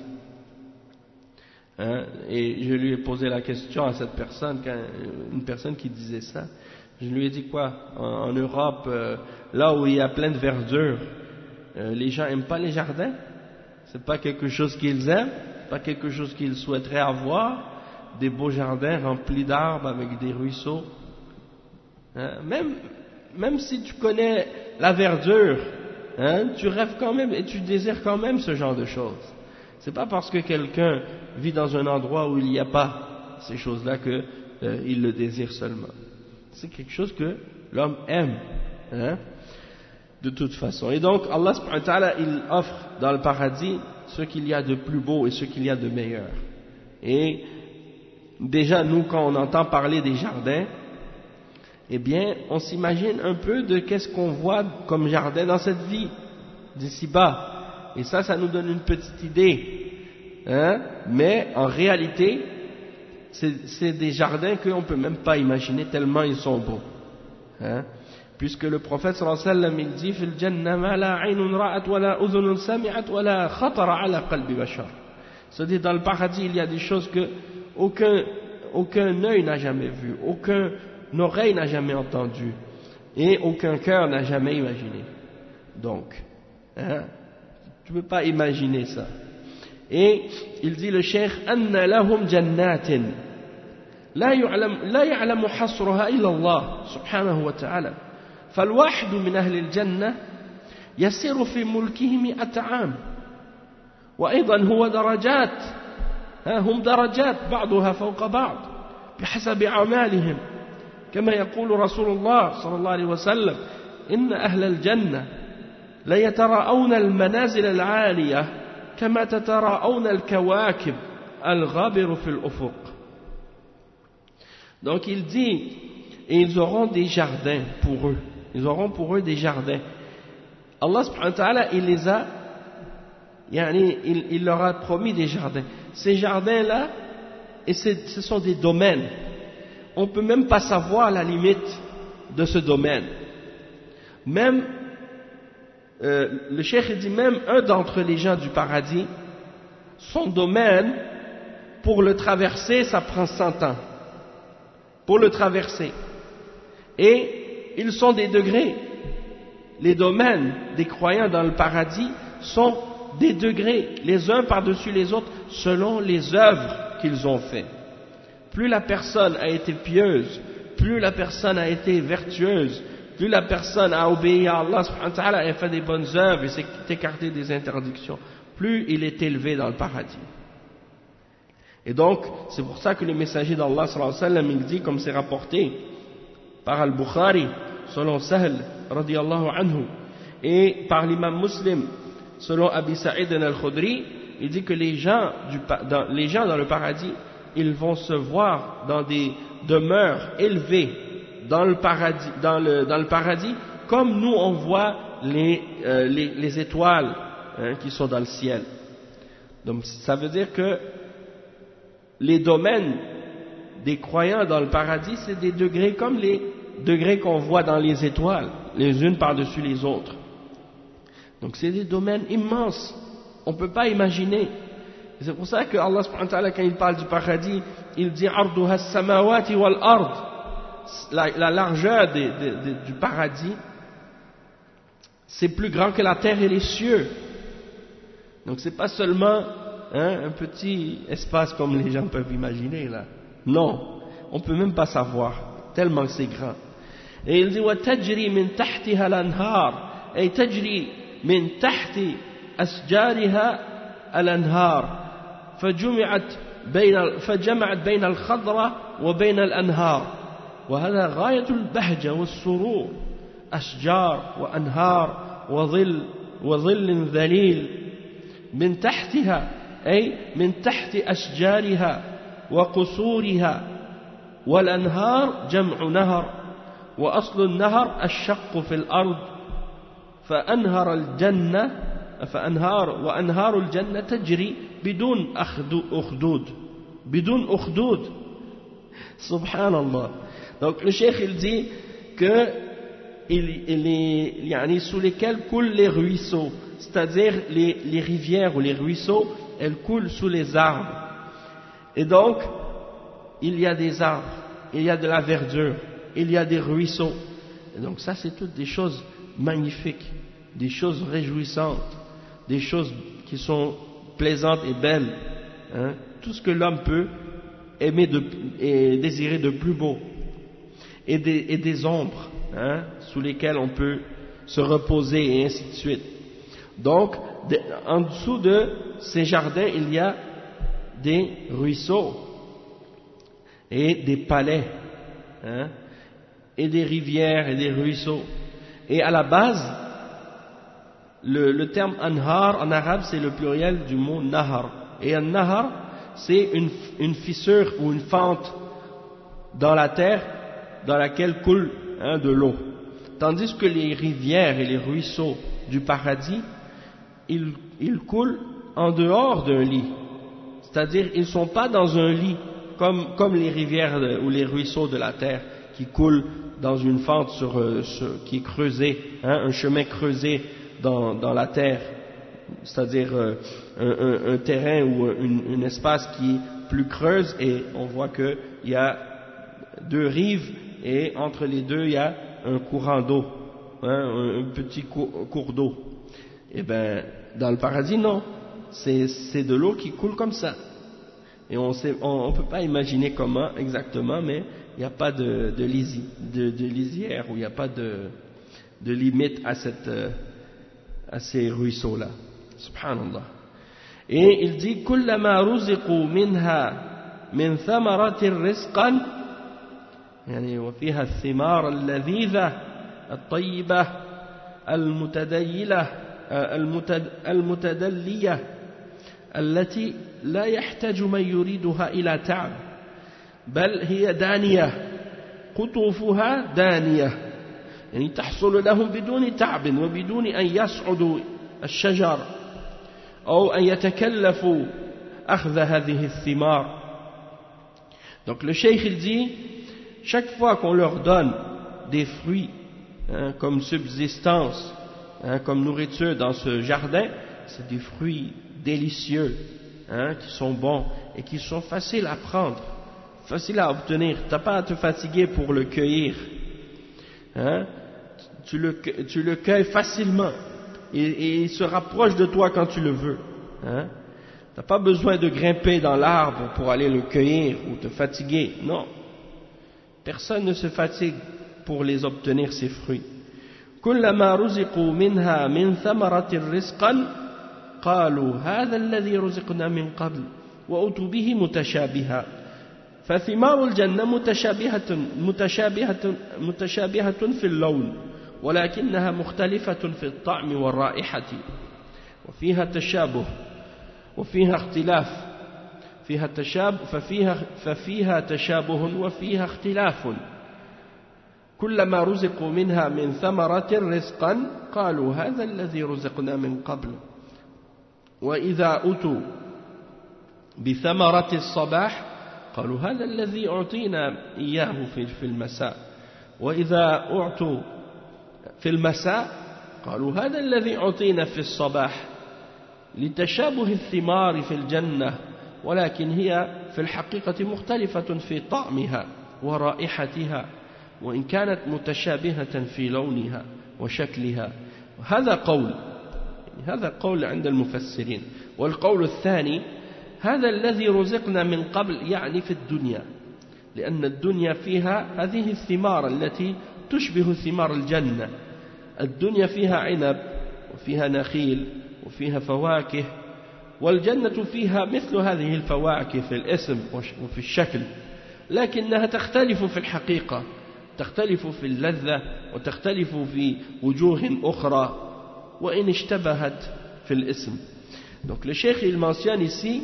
Hein? Et je lui ai posé la question à cette personne, quand, une personne qui disait ça. Je lui ai dit quoi? En, en Europe, euh, là où il y a plein de verdure, euh, les gens n'aiment pas les jardins? C'est pas quelque chose qu'ils aiment? Pas quelque chose qu'ils souhaiteraient avoir? Des beaux jardins remplis d'arbres avec des ruisseaux? Hein? Même, même si tu connais la verdure, hein, tu rêves quand même et tu désires quand même ce genre de choses. C'est pas parce que quelqu'un vit dans un endroit où il n'y a pas ces choses-là qu'il euh, le désire seulement. C'est quelque chose que l'homme aime, hein, de toute façon. Et donc, Allah subhanahu wa ta'ala, il offre dans le paradis ce qu'il y a de plus beau et ce qu'il y a de meilleur. Et déjà, nous, quand on entend parler des jardins, eh bien, on s'imagine un peu de qu'est-ce qu'on voit comme jardin dans cette vie, d'ici-bas. Et ça, ça nous donne une petite idée. Hein? Mais en réalité, c'est des jardins qu'on ne peut même pas imaginer tellement ils sont beaux. Hein? Puisque le prophète sallallahu alayhi wa sallam, il dit, fil janna ma la aynun ra'at wa la udhunun sami'at wa la khatara ala qalbi bashar. C'est-à-dire, dans le paradis, il y a des choses que aucun, aucun œil n'a jamais vues, aucun oreille n'a jamais entendu, et aucun cœur n'a jamais imaginé. Donc, hein, tu ne peux pas imaginer ça. Et il dit le cheikh, anna lahum jannatin la ya'lam la ya'lamu hasraha illa Allah subhanahu wa ta'ala. فالواحد من أهل الجنة يسير في ملكه مئة عام وأيضا هو درجات هم درجات بعضها فوق بعض بحسب أعمالهم كما يقول رسول الله صلى الله عليه وسلم إن أهل الجنة ليتراءون المنازل العالية كما تتراءون الكواكب الغابر في الأفق. Donc il dit, et ils auront des jardins pour eux. Ils auront pour eux des jardins. Allah subhanahu wa ta'ala, il les a, yani, il, il leur a promis des jardins. Ces jardins-là, et ce sont des domaines. On ne peut même pas savoir la limite de ce domaine. Même, euh, le cheikh dit même un d'entre les gens du paradis, son domaine, pour le traverser, ça prend cent ans. Pour le traverser. Et ils sont des degrés. Les domaines des croyants dans le paradis sont des degrés, les uns par-dessus les autres, selon les œuvres qu'ils ont faites. Plus la personne a été pieuse, plus la personne a été vertueuse, plus la personne a obéi à Allah subhanahu wa ta'ala et a fait des bonnes œuvres et s'est écarté des interdictions, plus il est élevé dans le paradis. Et donc, c'est pour ça que le messager d'Allah sallallahu alayhi wa sallam, il dit, comme c'est rapporté par Al-Bukhari, selon Sahl, radiyallahu anhu, et par l'imam Muslim, selon Abi Sa'id al-Khudri, il dit que les gens, du, dans, les gens dans le paradis, ils vont se voir dans des demeures élevées dans le paradis, dans le, dans le paradis comme nous on voit les, euh, les, les étoiles, hein, qui sont dans le ciel. Donc ça veut dire que les domaines des croyants dans le paradis, c'est des degrés comme les degrés qu'on voit dans les étoiles, les unes par-dessus les autres. Donc c'est des domaines immenses, on ne peut pas imaginer. C'est pour ça que Allah subhanahu wa ta'ala, quand il parle du paradis, il dit arduha as-samawati wal ard, la, la largeur de, de, de, du paradis, c'est plus grand que la terre et les cieux. Donc c'est pas seulement, hein, un petit espace comme les gens peuvent imaginer là. Non, on peut même pas savoir tellement que c'est grand. Et il dit wa tajri min tahtiha al-anhar, ay tajri min tahti asjariha al-anhar. فجمعت بين فجمعت بين الخضرة وبين الأنهار وهذا غاية البهجة والسرور أشجار وأنهار وظل وظل ذليل من تحتها أي من تحت أشجارها وقصورها والأنهار جمع نهر وأصل النهر الشق في الأرض فأنهر الجنة فأنهار وأنهار الجنة تجري بدون أخدود بدون أخدود Subhanallah. Donc le cheikh il dit que il, il est, yani, sous lesquels coulent les ruisseaux, c'est-à-dire les, les rivières ou les ruisseaux, elles coulent sous les arbres. Et donc il y a des arbres, il y a de la verdure, il y a des ruisseaux. Et donc ça c'est toutes des choses magnifiques, des choses réjouissantes, des choses qui sont plaisantes et belles, hein, tout ce que l'homme peut aimer de, et désirer de plus beau, et des, et des ombres, hein, sous lesquelles on peut se reposer et ainsi de suite. Donc de, en dessous de ces jardins il y a des ruisseaux et des palais, hein, et des rivières et des ruisseaux. Et à la base le, le terme anhar en arabe c'est le pluriel du mot nahar, et un nahar c'est une, une fissure ou une fente dans la terre dans laquelle coule, hein, de l'eau. Tandis que les rivières et les ruisseaux du paradis, ils, ils coulent en dehors d'un lit. C'est-à-dire, ils ne sont pas dans un lit comme, comme les rivières ou les ruisseaux de la terre qui coulent dans une fente sur, euh, sur, qui est creusée, hein, un chemin creusé dans, dans la terre. C'est-à-dire euh, un, un, un terrain ou un espace qui est plus creuse et on voit qu'il y a deux rives et entre les deux il y a un courant d'eau, hein, un, un petit cours, cours d'eau. Et bien dans le paradis non, c'est, c'est de l'eau qui coule comme ça. Et on ne peut pas imaginer comment exactement, mais il n'y a pas de, de, lisi, de, de lisière ou il n'y a pas de, de limite à, cette, à ces ruisseaux-là. Subhanallah. Et il dit كلما رزقوا منها من ثمرة رزقا يعني وفيها الثمار اللذيذة الطيبة المتديلة المتدلية التي لا يحتاج من يريدها إلى تعب بل هي دانية قطوفها دانية يعني تحصل لهم بدون تعب وبدون أن يصعدوا الشجر أو أن يتكلفوا أخذ هذه الثمار. Donc le cheikh il dit, chaque fois qu'on leur donne des fruits, hein, comme subsistance, hein, comme nourriture dans ce jardin, c'est des fruits délicieux, hein, qui sont bons et qui sont faciles à prendre, faciles à obtenir. Tu n'as pas à te fatiguer pour le cueillir, hein, tu, le, tu le cueilles facilement. Et, et il se rapproche de toi quand tu le veux, hein. Tu n'as pas besoin de grimper dans l'arbre pour aller le cueillir ou te fatiguer, non. Personne ne se fatigue pour les obtenir ces fruits. كلما رزقوا منها من ثمرة رزقا قالوا هذا الذي رزقنا من قبل وأتوا به متشابها فثمار الجنة متشابهة متشابهة متشابهة في اللون ولكنها مختلفة في الطعم والرائحة وفيها تشابه وفيها اختلاف فيها تشابه ففيها ففيها تشابه وفيها اختلاف كلما رزقوا منها من ثمرة رزقا قالوا هذا الذي رزقنا من قبل وإذا أتوا بثمرة الصباح قالوا هذا الذي أعطينا إياه في المساء وإذا أعطوا في المساء قالوا هذا الذي أعطينا في الصباح لتشابه الثمار في الجنة ولكن هي في الحقيقة مختلفة في طعمها ورائحتها وإن كانت متشابهة في لونها وشكلها. هذا قول هذا قول عند المفسرين. والقول الثاني هذا الذي رزقنا من قبل يعني في الدنيا لأن الدنيا فيها هذه الثمار التي تشبه ثمار الجنة. الدنيا فيها عنب وفيها نخيل وفيها فواكه والجنة فيها مثل هذه الفواكه في الاسم وفي الشكل لكنها تختلف في الحقيقة تختلف في اللذة وتختلف في وجوه أخرى وإن اشتبهت في الاسم. Donc le cheikh il mentionne ici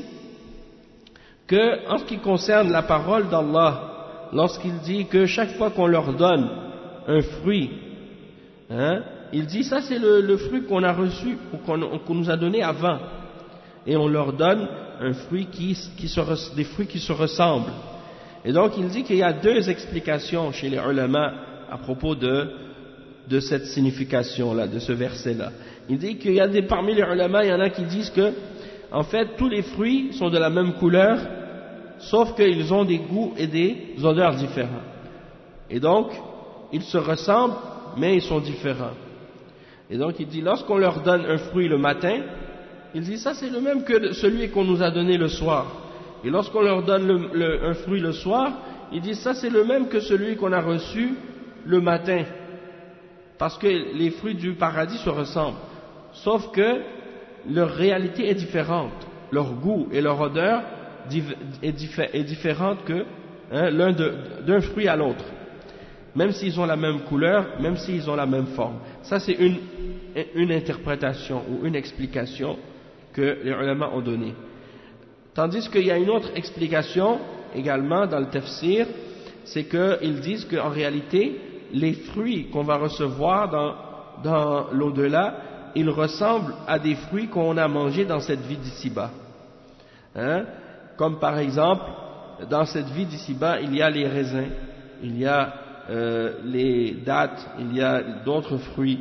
que en ce qui concerne la parole d'Allah, lorsqu'il dit que chaque fois qu'on leur donne un fruit, hein, il dit ça c'est le, le fruit qu'on a reçu ou qu'on, qu'on nous a donné avant, et on leur donne un fruit qui, qui se, des fruits qui se ressemblent. Et donc il dit qu'il y a deux explications chez les ulama à propos de, de cette signification-là, de ce verset-là. Il dit qu'il y a des, parmi les ulama, il y en a qui disent que en fait tous les fruits sont de la même couleur, sauf qu'ils ont des goûts et des odeurs différents. Et donc ils se ressemblent, mais ils sont différents. Et donc il dit, lorsqu'on leur donne un fruit le matin, il dit ça c'est le même que celui qu'on nous a donné le soir. Et lorsqu'on leur donne le, le, un fruit le soir, il dit ça c'est le même que celui qu'on a reçu le matin. Parce que les fruits du paradis se ressemblent. Sauf que leur réalité est différente. Leur goût et leur odeur est, diffé est différente que hein, l'un d'un fruit à l'autre. Même s'ils ont la même couleur, même s'ils ont la même forme. Ça c'est une, une interprétation ou une explication que les ulama ont donnée. Tandis qu'il y a une autre explication également dans le tafsir, c'est qu'ils disent qu'en réalité, les fruits qu'on va recevoir dans, dans l'au-delà, ils ressemblent à des fruits qu'on a mangés dans cette vie d'ici-bas. Hein? Comme par exemple, dans cette vie d'ici-bas, il y a les raisins, il y a euh, les dattes, il y a d'autres fruits.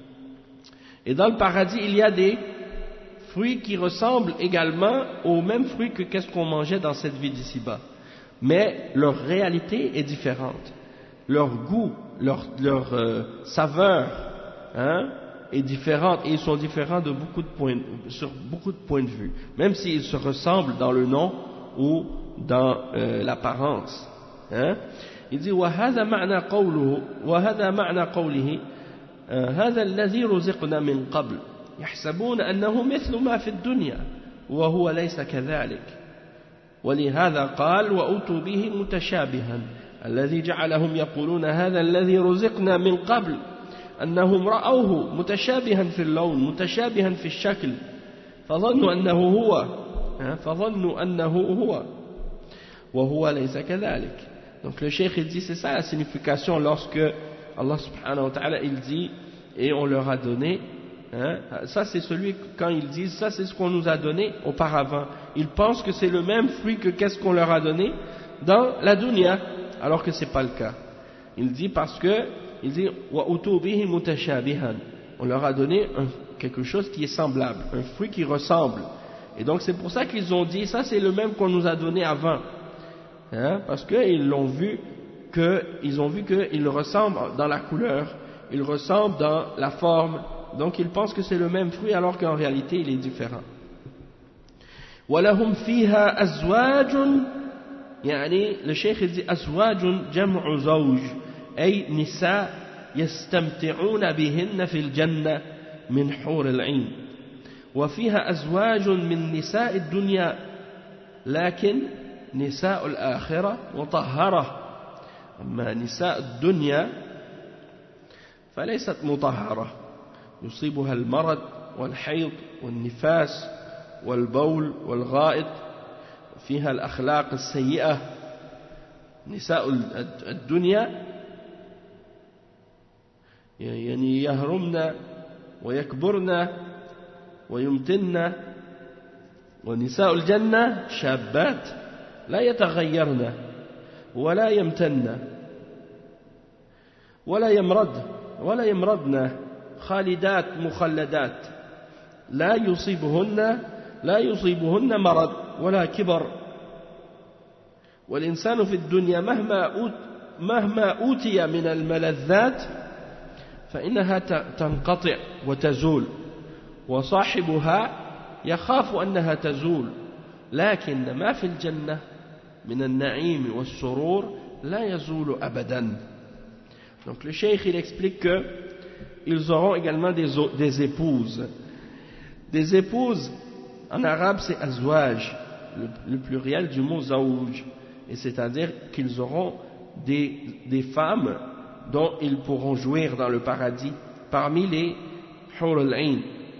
Et dans le paradis, il y a des fruits qui ressemblent également aux mêmes fruits que qu'est-ce qu'on mangeait dans cette vie d'ici-bas. Mais leur réalité est différente. Leur goût, leur, leur euh, saveur hein, est différente, et ils sont différents de beaucoup de points, sur beaucoup de points de vue, même s'ils se ressemblent dans le nom ou dans euh, l'apparence. Hein. Il dit وهذا معنى قوله وهذا معنى قوله هذا الذي رزقنا من قبل يحسبون أنه مثل ما في الدنيا وهو ليس كذلك ولهذا قال وأتوا به متشابها الذي جعلهم يقولون هذا الذي رزقنا من قبل أنهم رأوه متشابها في اللون متشابها في الشكل فظنوا أنه هو فظنوا أنه هو وهو ليس كذلك. Donc le cheikh il dit c'est ça la signification lorsque Allah subhanahu wa ta'ala il dit et on leur a donné. Hein, ça c'est celui, quand ils disent ça c'est ce qu'on nous a donné auparavant, ils pensent que c'est le même fruit que qu'est-ce qu'on leur a donné dans la dunya, alors que c'est pas le cas. Il dit parce que il dit wa utu bihi mutashabihan, on leur a donné un, quelque chose qui est semblable, un fruit qui ressemble, et donc c'est pour ça qu'ils ont dit ça c'est le même qu'on nous a donné avant, hein, parce qu'ils l'ont vu que ils ont vu qu'il ressemble dans la couleur, il ressemble dans la forme. Donc ils pensent que c'est le même fruit alors qu'en réalité il est différent. وَلَهُمْ فِيهَا أَزْوَاجٌ يعني le cheikh il dit أزواج جمع زوج أي نساء يستمتعون بهن في الجنة من حور العين وفيها أزواج من نساء الدنيا لكن نساء الآخرة مطهرة أما نساء الدنيا فليست مطهرة يصيبها المرض والحيض والنفاس والبول والغائط فيها الأخلاق السيئة. نساء الدنيا يعني يهرمن ويكبرن ويمتن، ونساء الجنة شابات لا يتغيرن ولا يمتن ولا يمرض ولا يمرضن خالدات مخلدات لا يصيبهن لا يصيبهن مرض ولا كبر. والإنسان في الدنيا مهما أوت مهما أوتي من الملذات فإنها تنقطع وتزول، وصاحبها يخاف أنها تزول، لكن ما في الجنة من النعيم والسرور لا يزول أبدا. Donc le cheikh il explique que ils auront également des, des épouses. Des épouses, en arabe c'est azwaj, le, le pluriel du mot zaouj, et c'est-à-dire qu'ils auront des, des femmes dont ils pourront jouir dans le paradis, parmi les hur al-ain.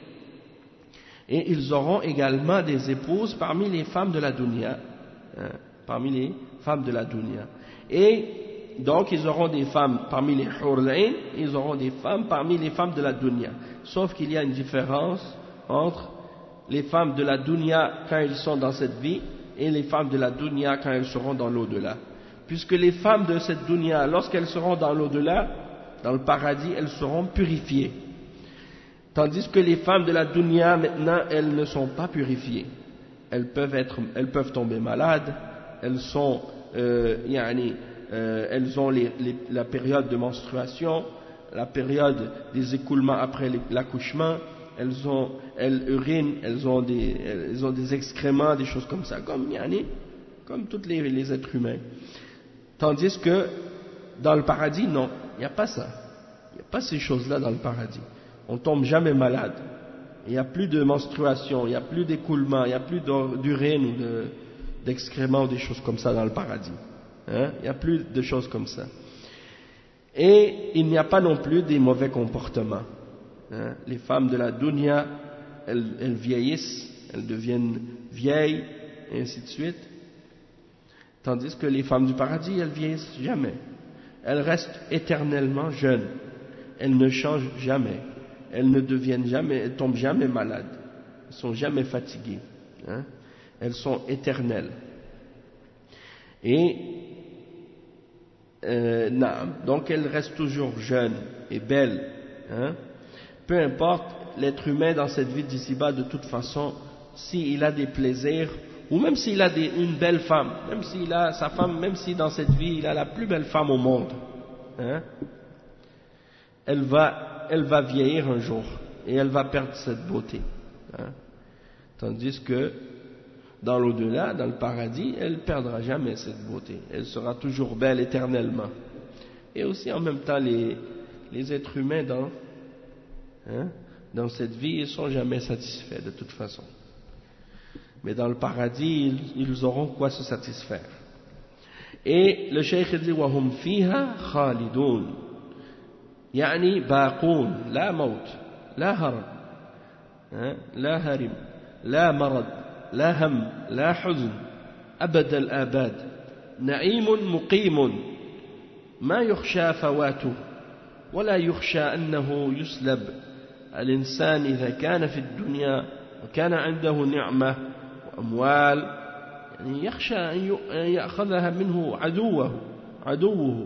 Et ils auront également des épouses parmi les femmes de la dunya, hein, parmi les femmes de la dunya. Et donc ils auront des femmes parmi les hur al-ain, ils auront des femmes parmi les femmes de la dunya. Sauf qu'il y a une différence entre les femmes de la dunya quand elles sont dans cette vie et les femmes de la dunya quand elles seront dans l'au-delà. Puisque les femmes de cette dunya, lorsqu'elles seront dans l'au-delà, dans le paradis, elles seront purifiées. Tandis que les femmes de la dunya, maintenant, elles ne sont pas purifiées. Elles peuvent être, elles peuvent tomber malades, elles sont, euh, yani, euh, elles ont les, les, la période de menstruation, la période des écoulements après l'accouchement, elles ont, elles urinent, elles ont des, elles ont des excréments, des choses comme ça, comme yani, comme tous les, les êtres humains. Tandis que dans le paradis, non, il n'y a pas ça. Il n'y a pas ces choses-là dans le paradis. On ne tombe jamais malade. Il n'y a plus de menstruation, il n'y a plus d'écoulement, il n'y a plus d'urine ou de, d'excréments ou des choses comme ça dans le paradis. Hein? Il n'y a plus de choses comme ça. Et il n'y a pas non plus des mauvais comportements. Hein? Les femmes de la dunya, elles, elles vieillissent, elles deviennent vieilles, et ainsi de suite. Tandis que les femmes du paradis, elles vieillissent jamais. Elles restent éternellement jeunes. Elles ne changent jamais. Elles ne deviennent jamais, elles tombent jamais malades. Elles sont jamais fatiguées. Hein? Elles sont éternelles. Et euh, non, donc elles restent toujours jeunes et belles. Hein? Peu importe l'être humain dans cette vie d'ici-bas, de toute façon, s'il a des plaisirs, ou même s'il a des, une belle femme, même s'il a sa femme, même si dans cette vie il a la plus belle femme au monde, hein, elle va, elle va vieillir un jour et elle va perdre cette beauté. Hein, tandis que dans l'au-delà, dans le paradis, elle ne perdra jamais cette beauté. Elle sera toujours belle éternellement. Et aussi en même temps, les, les êtres humains dans, hein, dans cette vie, ils ne sont jamais satisfaits de toute façon. Mais dans le paradis, ils, ils auront quoi se satisfaire. Et le cheikh dit وَهُمْ فِيهَا خَالِدُونَ يعني باقون لا موت لا هرم لا هرم لا مرض لا هم لا حزن أبد الآباد نعيم مقيم ما يخشى فواته ولا يخشى أنه يسلب الإنسان إذا كان في الدنيا وكان عنده نعمة وأموال يعني يخشى أن يأخذها منه عدوه عدوه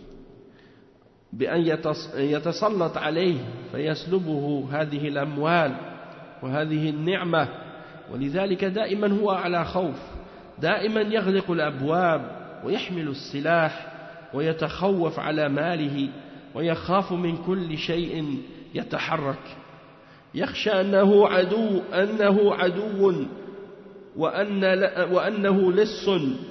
بأن يتسلط عليه فيسلبه هذه الأموال وهذه النعمة ولذلك دائما هو على خوف دائما يغلق الأبواب ويحمل السلاح ويتخوف على ماله ويخاف من كل شيء يتحرك يخشى أنه عدو أنه عدو وأن وأنه لص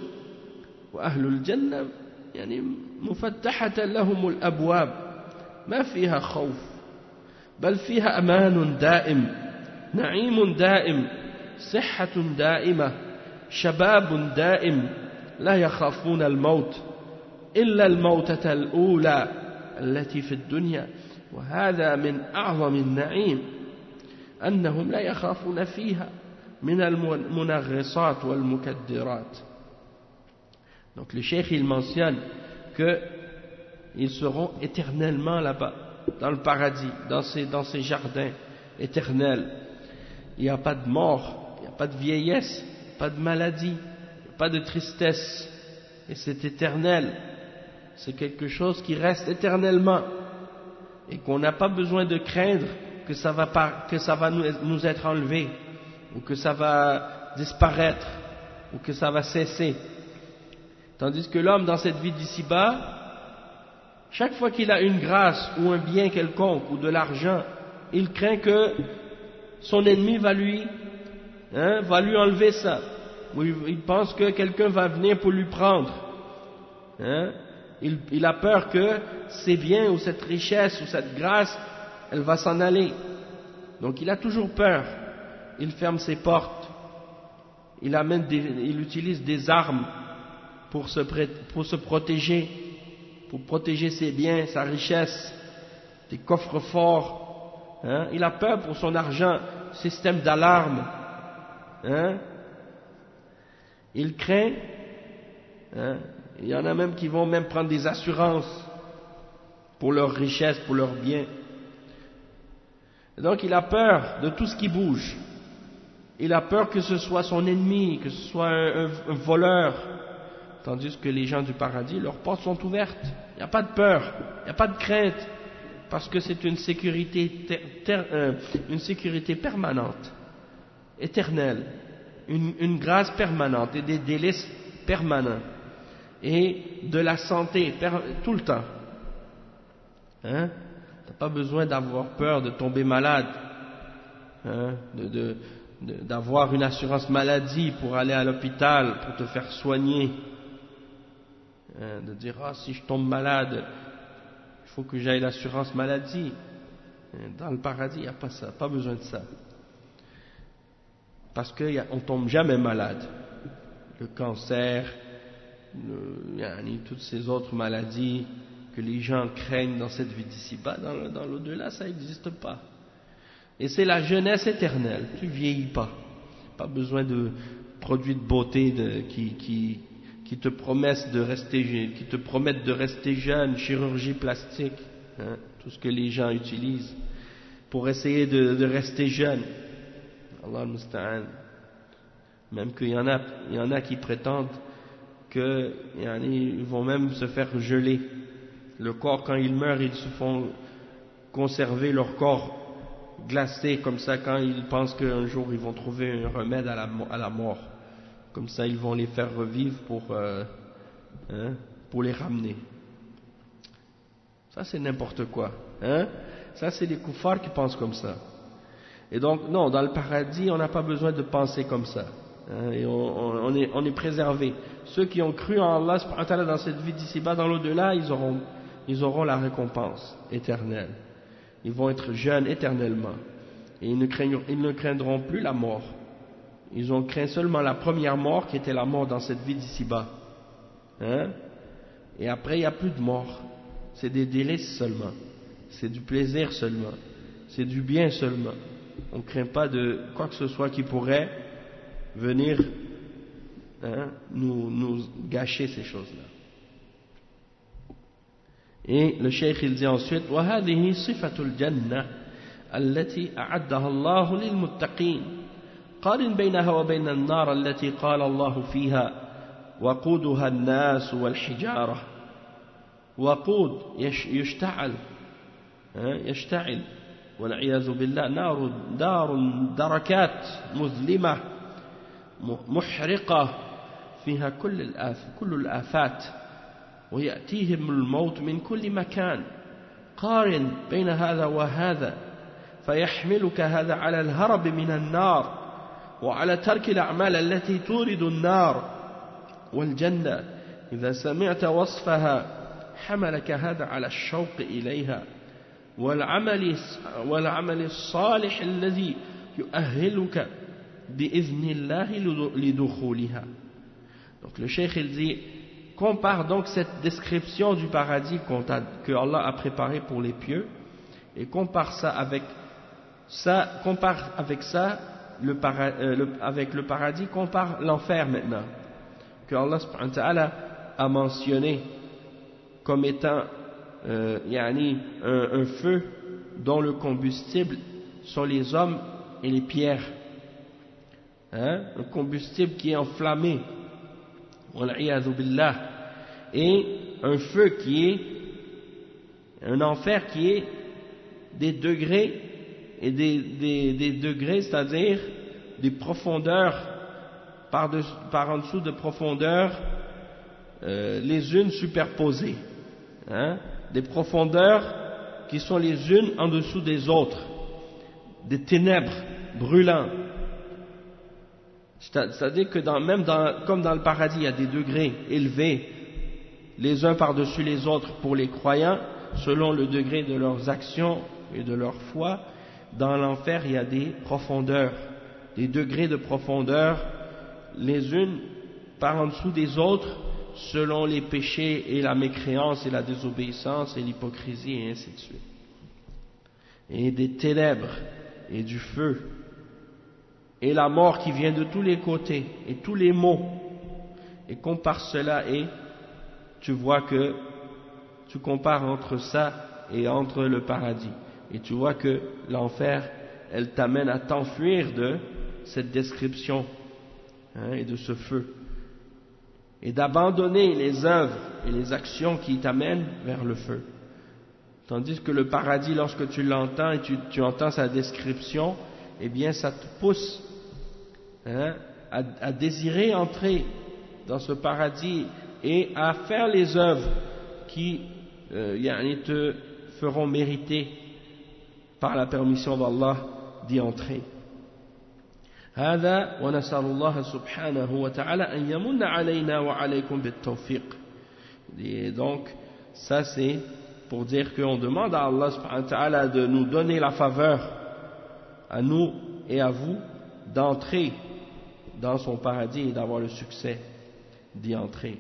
وأهل الجنة يعني مفتحة لهم الأبواب ما فيها خوف بل فيها أمان دائم نعيم دائم صحة دائمة شباب دائم لا يخافون الموت إلا الموتة الأولى التي في الدنيا وهذا من أعظم النعيم أنهم لا يخافون فيها من المنغصات والمكدرات. Donc le cheikh il mentionne qu'ils seront éternellement là-bas, dans le paradis, dans ces, dans ces jardins éternels. Il n'y a pas de mort, il n'y a pas de vieillesse, pas de maladie, pas de tristesse. Et c'est éternel. C'est quelque chose qui reste éternellement. Et qu'on n'a pas besoin de craindre que ça va, pas, que ça va nous, nous être enlevé, ou que ça va disparaître, ou que ça va cesser. Tandis que l'homme dans cette vie d'ici-bas, chaque fois qu'il a une grâce ou un bien quelconque ou de l'argent, il craint que son ennemi va lui, hein, va lui enlever ça. Ou il pense que quelqu'un va venir pour lui prendre. Hein. Il, il a peur que ces biens ou cette richesse ou cette grâce, elle va s'en aller. Donc il a toujours peur. Il ferme ses portes. Il, amène des, il utilise des armes pour se, pour se protéger, pour protéger ses biens, sa richesse, des coffres forts. Hein? Il a peur pour son argent, système d'alarme. Hein? Il craint, hein, Il y en a même qui vont même prendre des assurances pour leurs richesses, pour leurs biens. Et donc il a peur de tout ce qui bouge. Il a peur que ce soit son ennemi, que ce soit un, un, un voleur. Tandis que les gens du paradis, leurs portes sont ouvertes. Il n'y a pas de peur, il n'y a pas de crainte. Parce que c'est une sécurité, ter, ter, euh, une sécurité permanente, éternelle. Une, une grâce permanente et des délices permanents. Et de la santé per, tout le temps. Hein? Tu n'as pas besoin d'avoir peur de tomber malade. Hein? De... de d'avoir une assurance maladie pour aller à l'hôpital, pour te faire soigner, hein, de dire ah si je tombe malade, il faut que j'aille l'assurance maladie. Dans le paradis, il n'y a pas ça, pas besoin de ça, parce qu'on ne tombe jamais malade. Le cancer, le, yani, toutes ces autres maladies que les gens craignent dans cette vie d'ici-bas, dans, dans l'au-delà, ça n'existe pas. Et c'est la jeunesse éternelle, tu vieillis pas, pas besoin de produits de beauté de, qui, qui, qui te promettent de rester, qui te promettent de rester jeune, chirurgie plastique, hein, tout ce que les gens utilisent pour essayer de, de rester jeune. Allah al-Musta'an. Même qu'il y en a, il y en a qui prétendent que, ils vont même se faire geler le corps quand ils meurent, ils se font conserver leur corps glacés comme ça quand ils pensent qu'un jour ils vont trouver un remède à la, à la mort. Comme ça ils vont les faire revivre pour, euh, hein, pour les ramener. Ça c'est n'importe quoi. Hein? Ça c'est les koufars qui pensent comme ça. Et donc non, dans le paradis on n'a pas besoin de penser comme ça. Hein? Et on, on, on, est, on est préservé. Ceux qui ont cru en Allah subhanahu wa ta'ala dans cette vie d'ici-bas, dans l'au-delà, ils auront, ils auront la récompense éternelle. Ils vont être jeunes éternellement. Et ils ne, craignent, ils ne craindront plus la mort. Ils ont craint seulement la première mort qui était la mort dans cette vie d'ici-bas. Hein? Et après, il n'y a plus de mort. C'est des délices seulement. C'est du plaisir seulement. C'est du bien seulement. On ne craint pas de quoi que ce soit qui pourrait venir, hein, nous, nous gâcher ces choses-là. Et le cheikh il dit ensuite وهذه صفة الجنة التي أعدها الله للمتقين قارن بينها وبين النار التي قال الله فيها وقودها الناس والحجارة وقود يشتعل يشتعل والعياذ بالله نار دار دركات مظلمة محرقة فيها كل الآف كل الآفات ويأتيهم الموت من كل مكان قارن بين هذا وهذا فيحملك هذا على الهرب من النار وعلى ترك الأعمال التي تورد النار والجنة إذا سمعت وصفها حملك هذا على الشوق إليها والعمل والعمل الصالح الذي يؤهلك بإذن الله لدخولها. Donc le cheikh il dit, compare donc cette description du paradis que Allah a préparé pour les pieux et compare ça avec ça, compare avec ça le para, euh, le, avec le paradis, compare l'enfer maintenant que Allah subhanahu wa ta'ala a mentionné comme étant euh, yani, un, un feu dont le combustible sont les hommes et les pierres, hein? Un combustible qui est enflammé, et un feu qui est un enfer qui est des degrés et des, des, des degrés, c'est-à-dire des profondeurs par, de, par en dessous de profondeurs euh, les unes superposées, hein? Des profondeurs qui sont les unes en dessous des autres, des ténèbres brûlantes. C'est-à-dire que dans, même dans, comme dans le paradis, il y a des degrés élevés, les uns par-dessus les autres pour les croyants, selon le degré de leurs actions et de leur foi. Dans l'enfer, il y a des profondeurs, des degrés de profondeur, les unes par en dessous des autres, selon les péchés et la mécréance et la désobéissance et l'hypocrisie et ainsi de suite. Et des ténèbres et du feu. Et la mort qui vient de tous les côtés, et tous les maux, et compare cela et tu vois que tu compares entre ça et entre le paradis. Et tu vois que l'enfer, elle t'amène à t'enfuir de cette description, hein, et de ce feu. Et d'abandonner les œuvres et les actions qui t'amènent vers le feu. Tandis que le paradis, lorsque tu l'entends et tu, tu entends sa description, eh bien ça te pousse, hein, à, à désirer entrer dans ce paradis et à faire les œuvres qui euh, te feront mériter par la permission d'Allah d'y entrer. هذا ونسأل الله سبحانه وتعالى أن يمن علينا وعليكم بالتوفيق. Et donc ça c'est pour dire qu'on demande à Allah subhanahu wa ta'ala de nous donner la faveur à nous et à vous d'entrer dans son paradis et d'avoir le succès d'y entrer.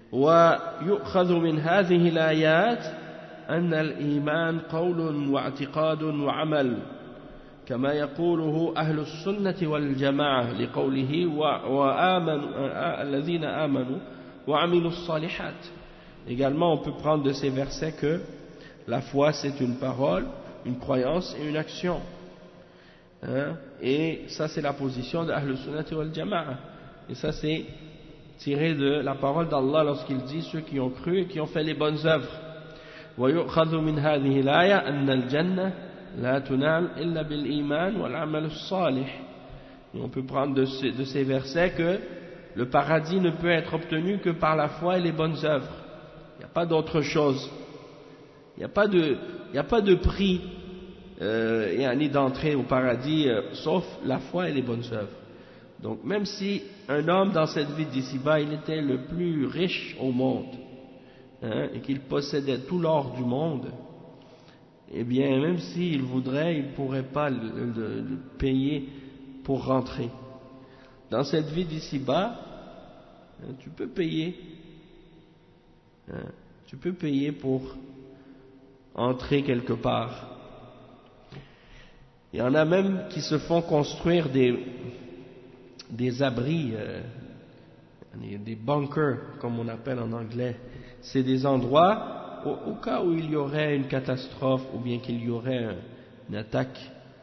ويؤخذ من هذه الآيات أن الإيمان قول واعتقاد وعمل كما يقوله أهل السنة والجماعة لقوله وآمنوا الذين آمنوا وعملوا الصالحات. Également, on peut prendre de ces versets que la foi c'est une parole, une croyance et une action. Hein? Et ça c'est la position de Ahl Sunnah wal Jama'a. Et ça c'est tiré de la parole d'Allah lorsqu'il dit ceux qui ont cru et qui ont fait les bonnes œuvres. ويؤخذ من هذه الآية أن الجنة لا تنال إلا بالإيمان والعمل الصالح. Et on peut prendre de ces, de ces versets que le paradis ne peut être obtenu que par la foi et les bonnes œuvres. Il n'y a pas d'autre chose. Il n'y a pas de, il n'y a pas de prix euh, ni d'entrée au paradis euh, sauf la foi et les bonnes œuvres. Donc même si un homme dans cette vie d'ici-bas il était le plus riche au monde, hein, et qu'il possédait tout l'or du monde, eh bien même s'il voudrait il ne pourrait pas le, le, le payer pour rentrer. Dans cette vie d'ici-bas, hein, tu peux payer, hein, tu peux payer pour entrer quelque part. Il y en a même qui se font construire des des abris, euh, des bunkers comme on appelle en anglais. C'est des endroits au, au cas où il y aurait une catastrophe ou bien qu'il y aurait un, une attaque,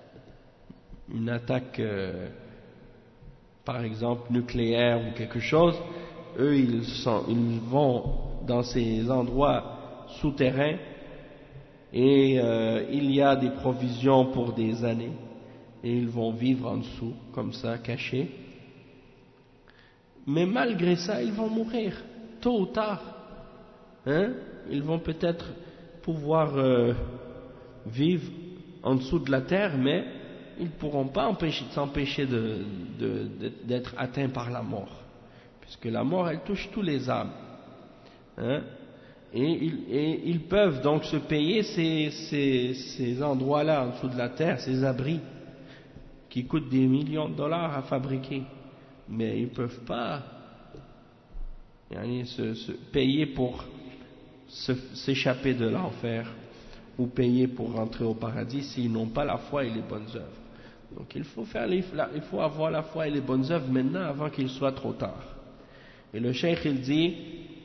une attaque euh, par exemple nucléaire ou quelque chose. Eux ils, sont, ils vont dans ces endroits souterrains et euh, il y a des provisions pour des années et ils vont vivre en dessous comme ça cachés. Mais malgré ça, ils vont mourir, tôt ou tard. Hein? Ils vont peut-être pouvoir euh, vivre en dessous de la terre, mais ils ne pourront pas s'empêcher de, de, de, d'être atteints par la mort. Puisque la mort, elle touche tous les âmes. Hein? Et, ils, et ils peuvent donc se payer ces, ces, ces endroits-là en dessous de la terre, ces abris, qui coûtent des millions de dollars à fabriquer. Mais ils ne peuvent pas se, se payer pour se, s'échapper de l'enfer ou payer pour rentrer au paradis s'ils n'ont pas la foi et les bonnes œuvres. Donc il faut, faire les, il faut avoir la foi et les bonnes œuvres maintenant avant qu'il soit trop tard. Et le cheikh il dit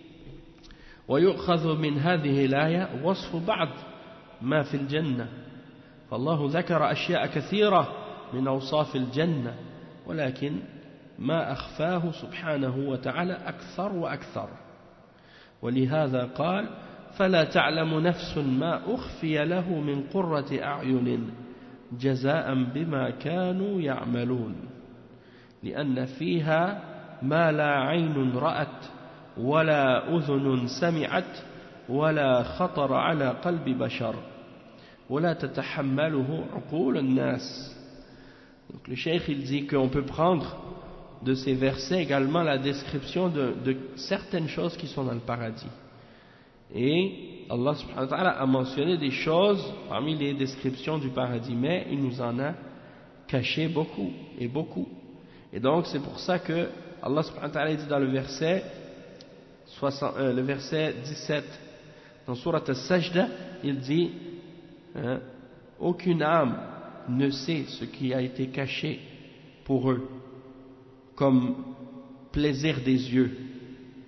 ويؤخذ من هذه الآية وصف بعض ما في الجنة فالله ذكر أشياء كثيرة من أوصاف الجنة ولكن ما أخفاه سبحانه وتعالى أكثر وأكثر ولهذا قال فلا تعلم نفس ما أخفي له من قرة أعين جزاء بما كانوا يعملون لأن فيها ما لا عين رأت ولا أذن سمعت ولا خطر على قلب بشر ولا تتحمله عقول الناس. Donc le cheikh il dit qu'on peut prendre de ces versets également la description de, de certaines choses qui sont dans le paradis. Et Allah subhanahu wa ta'ala a mentionné des choses parmi les descriptions du paradis, mais il nous en a caché beaucoup et beaucoup. Et donc c'est pour ça que Allah subhanahu wa ta'ala dit dans le verset, soixante, euh, le verset dix-sept dans Surat Al-Sajda, il dit hein, aucune âme ne sait ce qui a été caché pour eux comme plaisir des yeux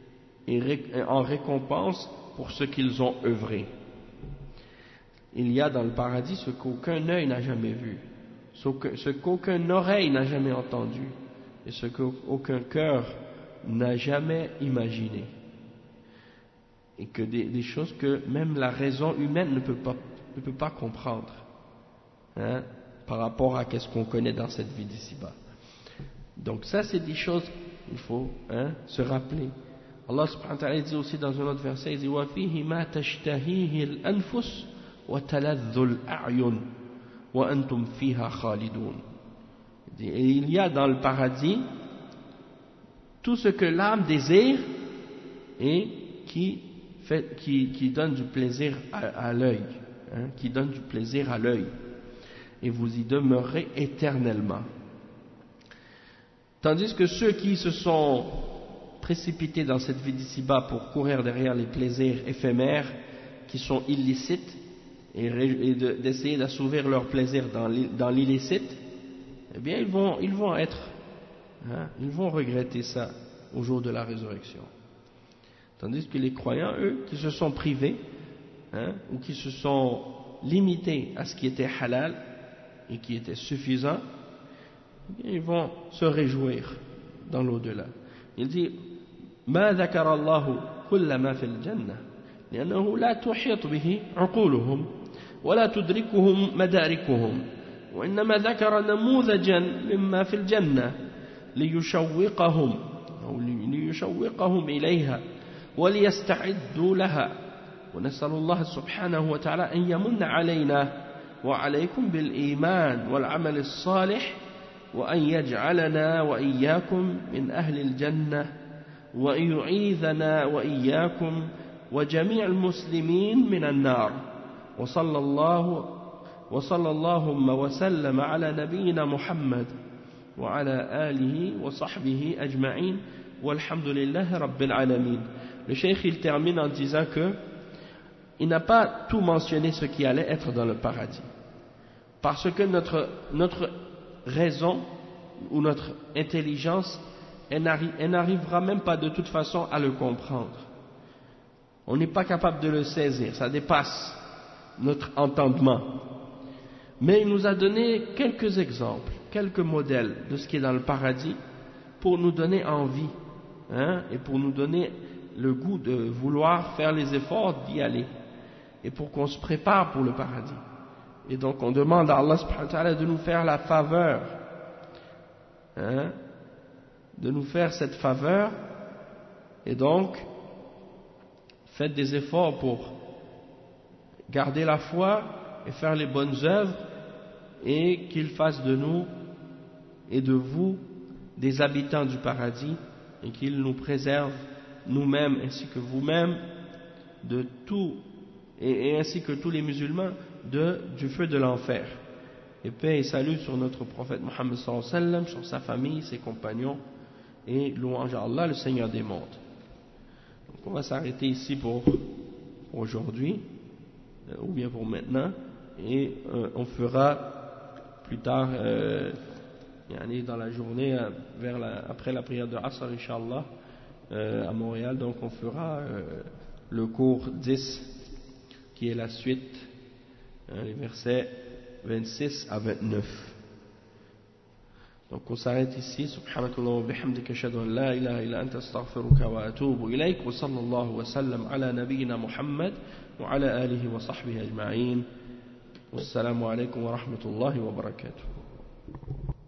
et en récompense pour ce qu'ils ont œuvré. Il y a dans le paradis ce qu'aucun œil n'a jamais vu, ce qu'aucune oreille n'a jamais entendu, et ce qu'aucun cœur n'a jamais imaginé. Et que des, des choses que même la raison humaine ne peut pas, ne peut pas comprendre, hein, par rapport à ce qu'on connaît dans cette vie d'ici-bas. Donc ça, c'est des choses qu'il faut, hein, se rappeler. Allah subhanahu wa ta'ala dit aussi dans un autre verset, il dit وَفِيهِ مَا تَشْتَهِيهِ الْأَنفُسُ وَتَلَذُّ الْأَعْيُنُ وَأَنْتُمْ فِيهَا خَالِدُونَ. Et il y a dans le paradis tout ce que l'âme désire et qui, fait, qui, qui donne du plaisir à, à l'œil, hein, qui donne du plaisir à l'œil, et vous y demeurez éternellement. Tandis que ceux qui se sont précipités dans cette vie d'ici-bas pour courir derrière les plaisirs éphémères qui sont illicites et, et de, d'essayer d'assouvir leur plaisir dans l'illicite, eh bien ils vont, ils vont être, hein, ils vont regretter ça au jour de la résurrection. Tandis que les croyants, eux, qui se sont privés, hein, ou qui se sont limités à ce qui était halal et qui était suffisant, eh bien, ils vont se réjouir dans l'au-delà. Il dit ما ذكر الله كل ما في الجنة لأنه لا تحيط به عقولهم ولا تدركهم مداركهم وإنما ذكر نموذجا مما في الجنة ليشوقهم أو ليشوقهم إليها وليستعدوا لها ونسأل الله سبحانه وتعالى أن يمن علينا وعليكم بالإيمان والعمل الصالح وأن يجعلنا وإياكم من أهل الجنة وأن يعيذنا وإياكم وجميع المسلمين من النار وصلى الله وصلى اللهم وسلم على نبينا محمد وعلى آله وصحبه أجمعين والحمد لله رب العالمين. Le cheikh il termine en disant que il n'a pas tout mentionné ce qui allait être dans le paradis, parce que notre, notre raison ou notre intelligence, elle n'arrivera même pas de toute façon à le comprendre. On n'est pas capable de le saisir, ça dépasse notre entendement. Mais il nous a donné quelques exemples, quelques modèles de ce qui est dans le paradis pour nous donner envie, hein, et pour nous donner le goût de vouloir faire les efforts d'y aller, et pour qu'on se prépare pour le paradis. Et donc on demande à Allah subhanahu wa ta'ala de nous faire la faveur, hein, de nous faire cette faveur, et donc faites des efforts pour garder la foi et faire les bonnes œuvres, et qu'il fasse de nous et de vous des habitants du paradis, et qu'il nous préserve nous-mêmes ainsi que vous-mêmes de tout, et, et ainsi que tous les musulmans de, du feu de l'enfer. Et paix et salut sur notre prophète Mohammed sallallahu alayhi wa sallam, sur sa famille, ses compagnons, et louange à Allah, le Seigneur des mondes. Donc on va s'arrêter ici pour aujourd'hui, euh, ou bien pour maintenant, et euh, on fera plus tard, euh, dans la journée, euh, vers la, après la prière de Asr, Inch'Allah, euh, à Montréal, donc on fera euh, le cours dix, qui est la suite, hein, les versets vingt-six à vingt-neuf. Donc on s'arrête ici. Subhanakallah wa bihamdika ashhadu an la ilaha illa anta astaghfiruka wa atubu ilayk wa sallallahu wa sallam ala nabiyyina Muhammad wa ala alihi wa sahbihi ajma'in. Wassalamu alaykum wa rahmatullahi wa barakatuh.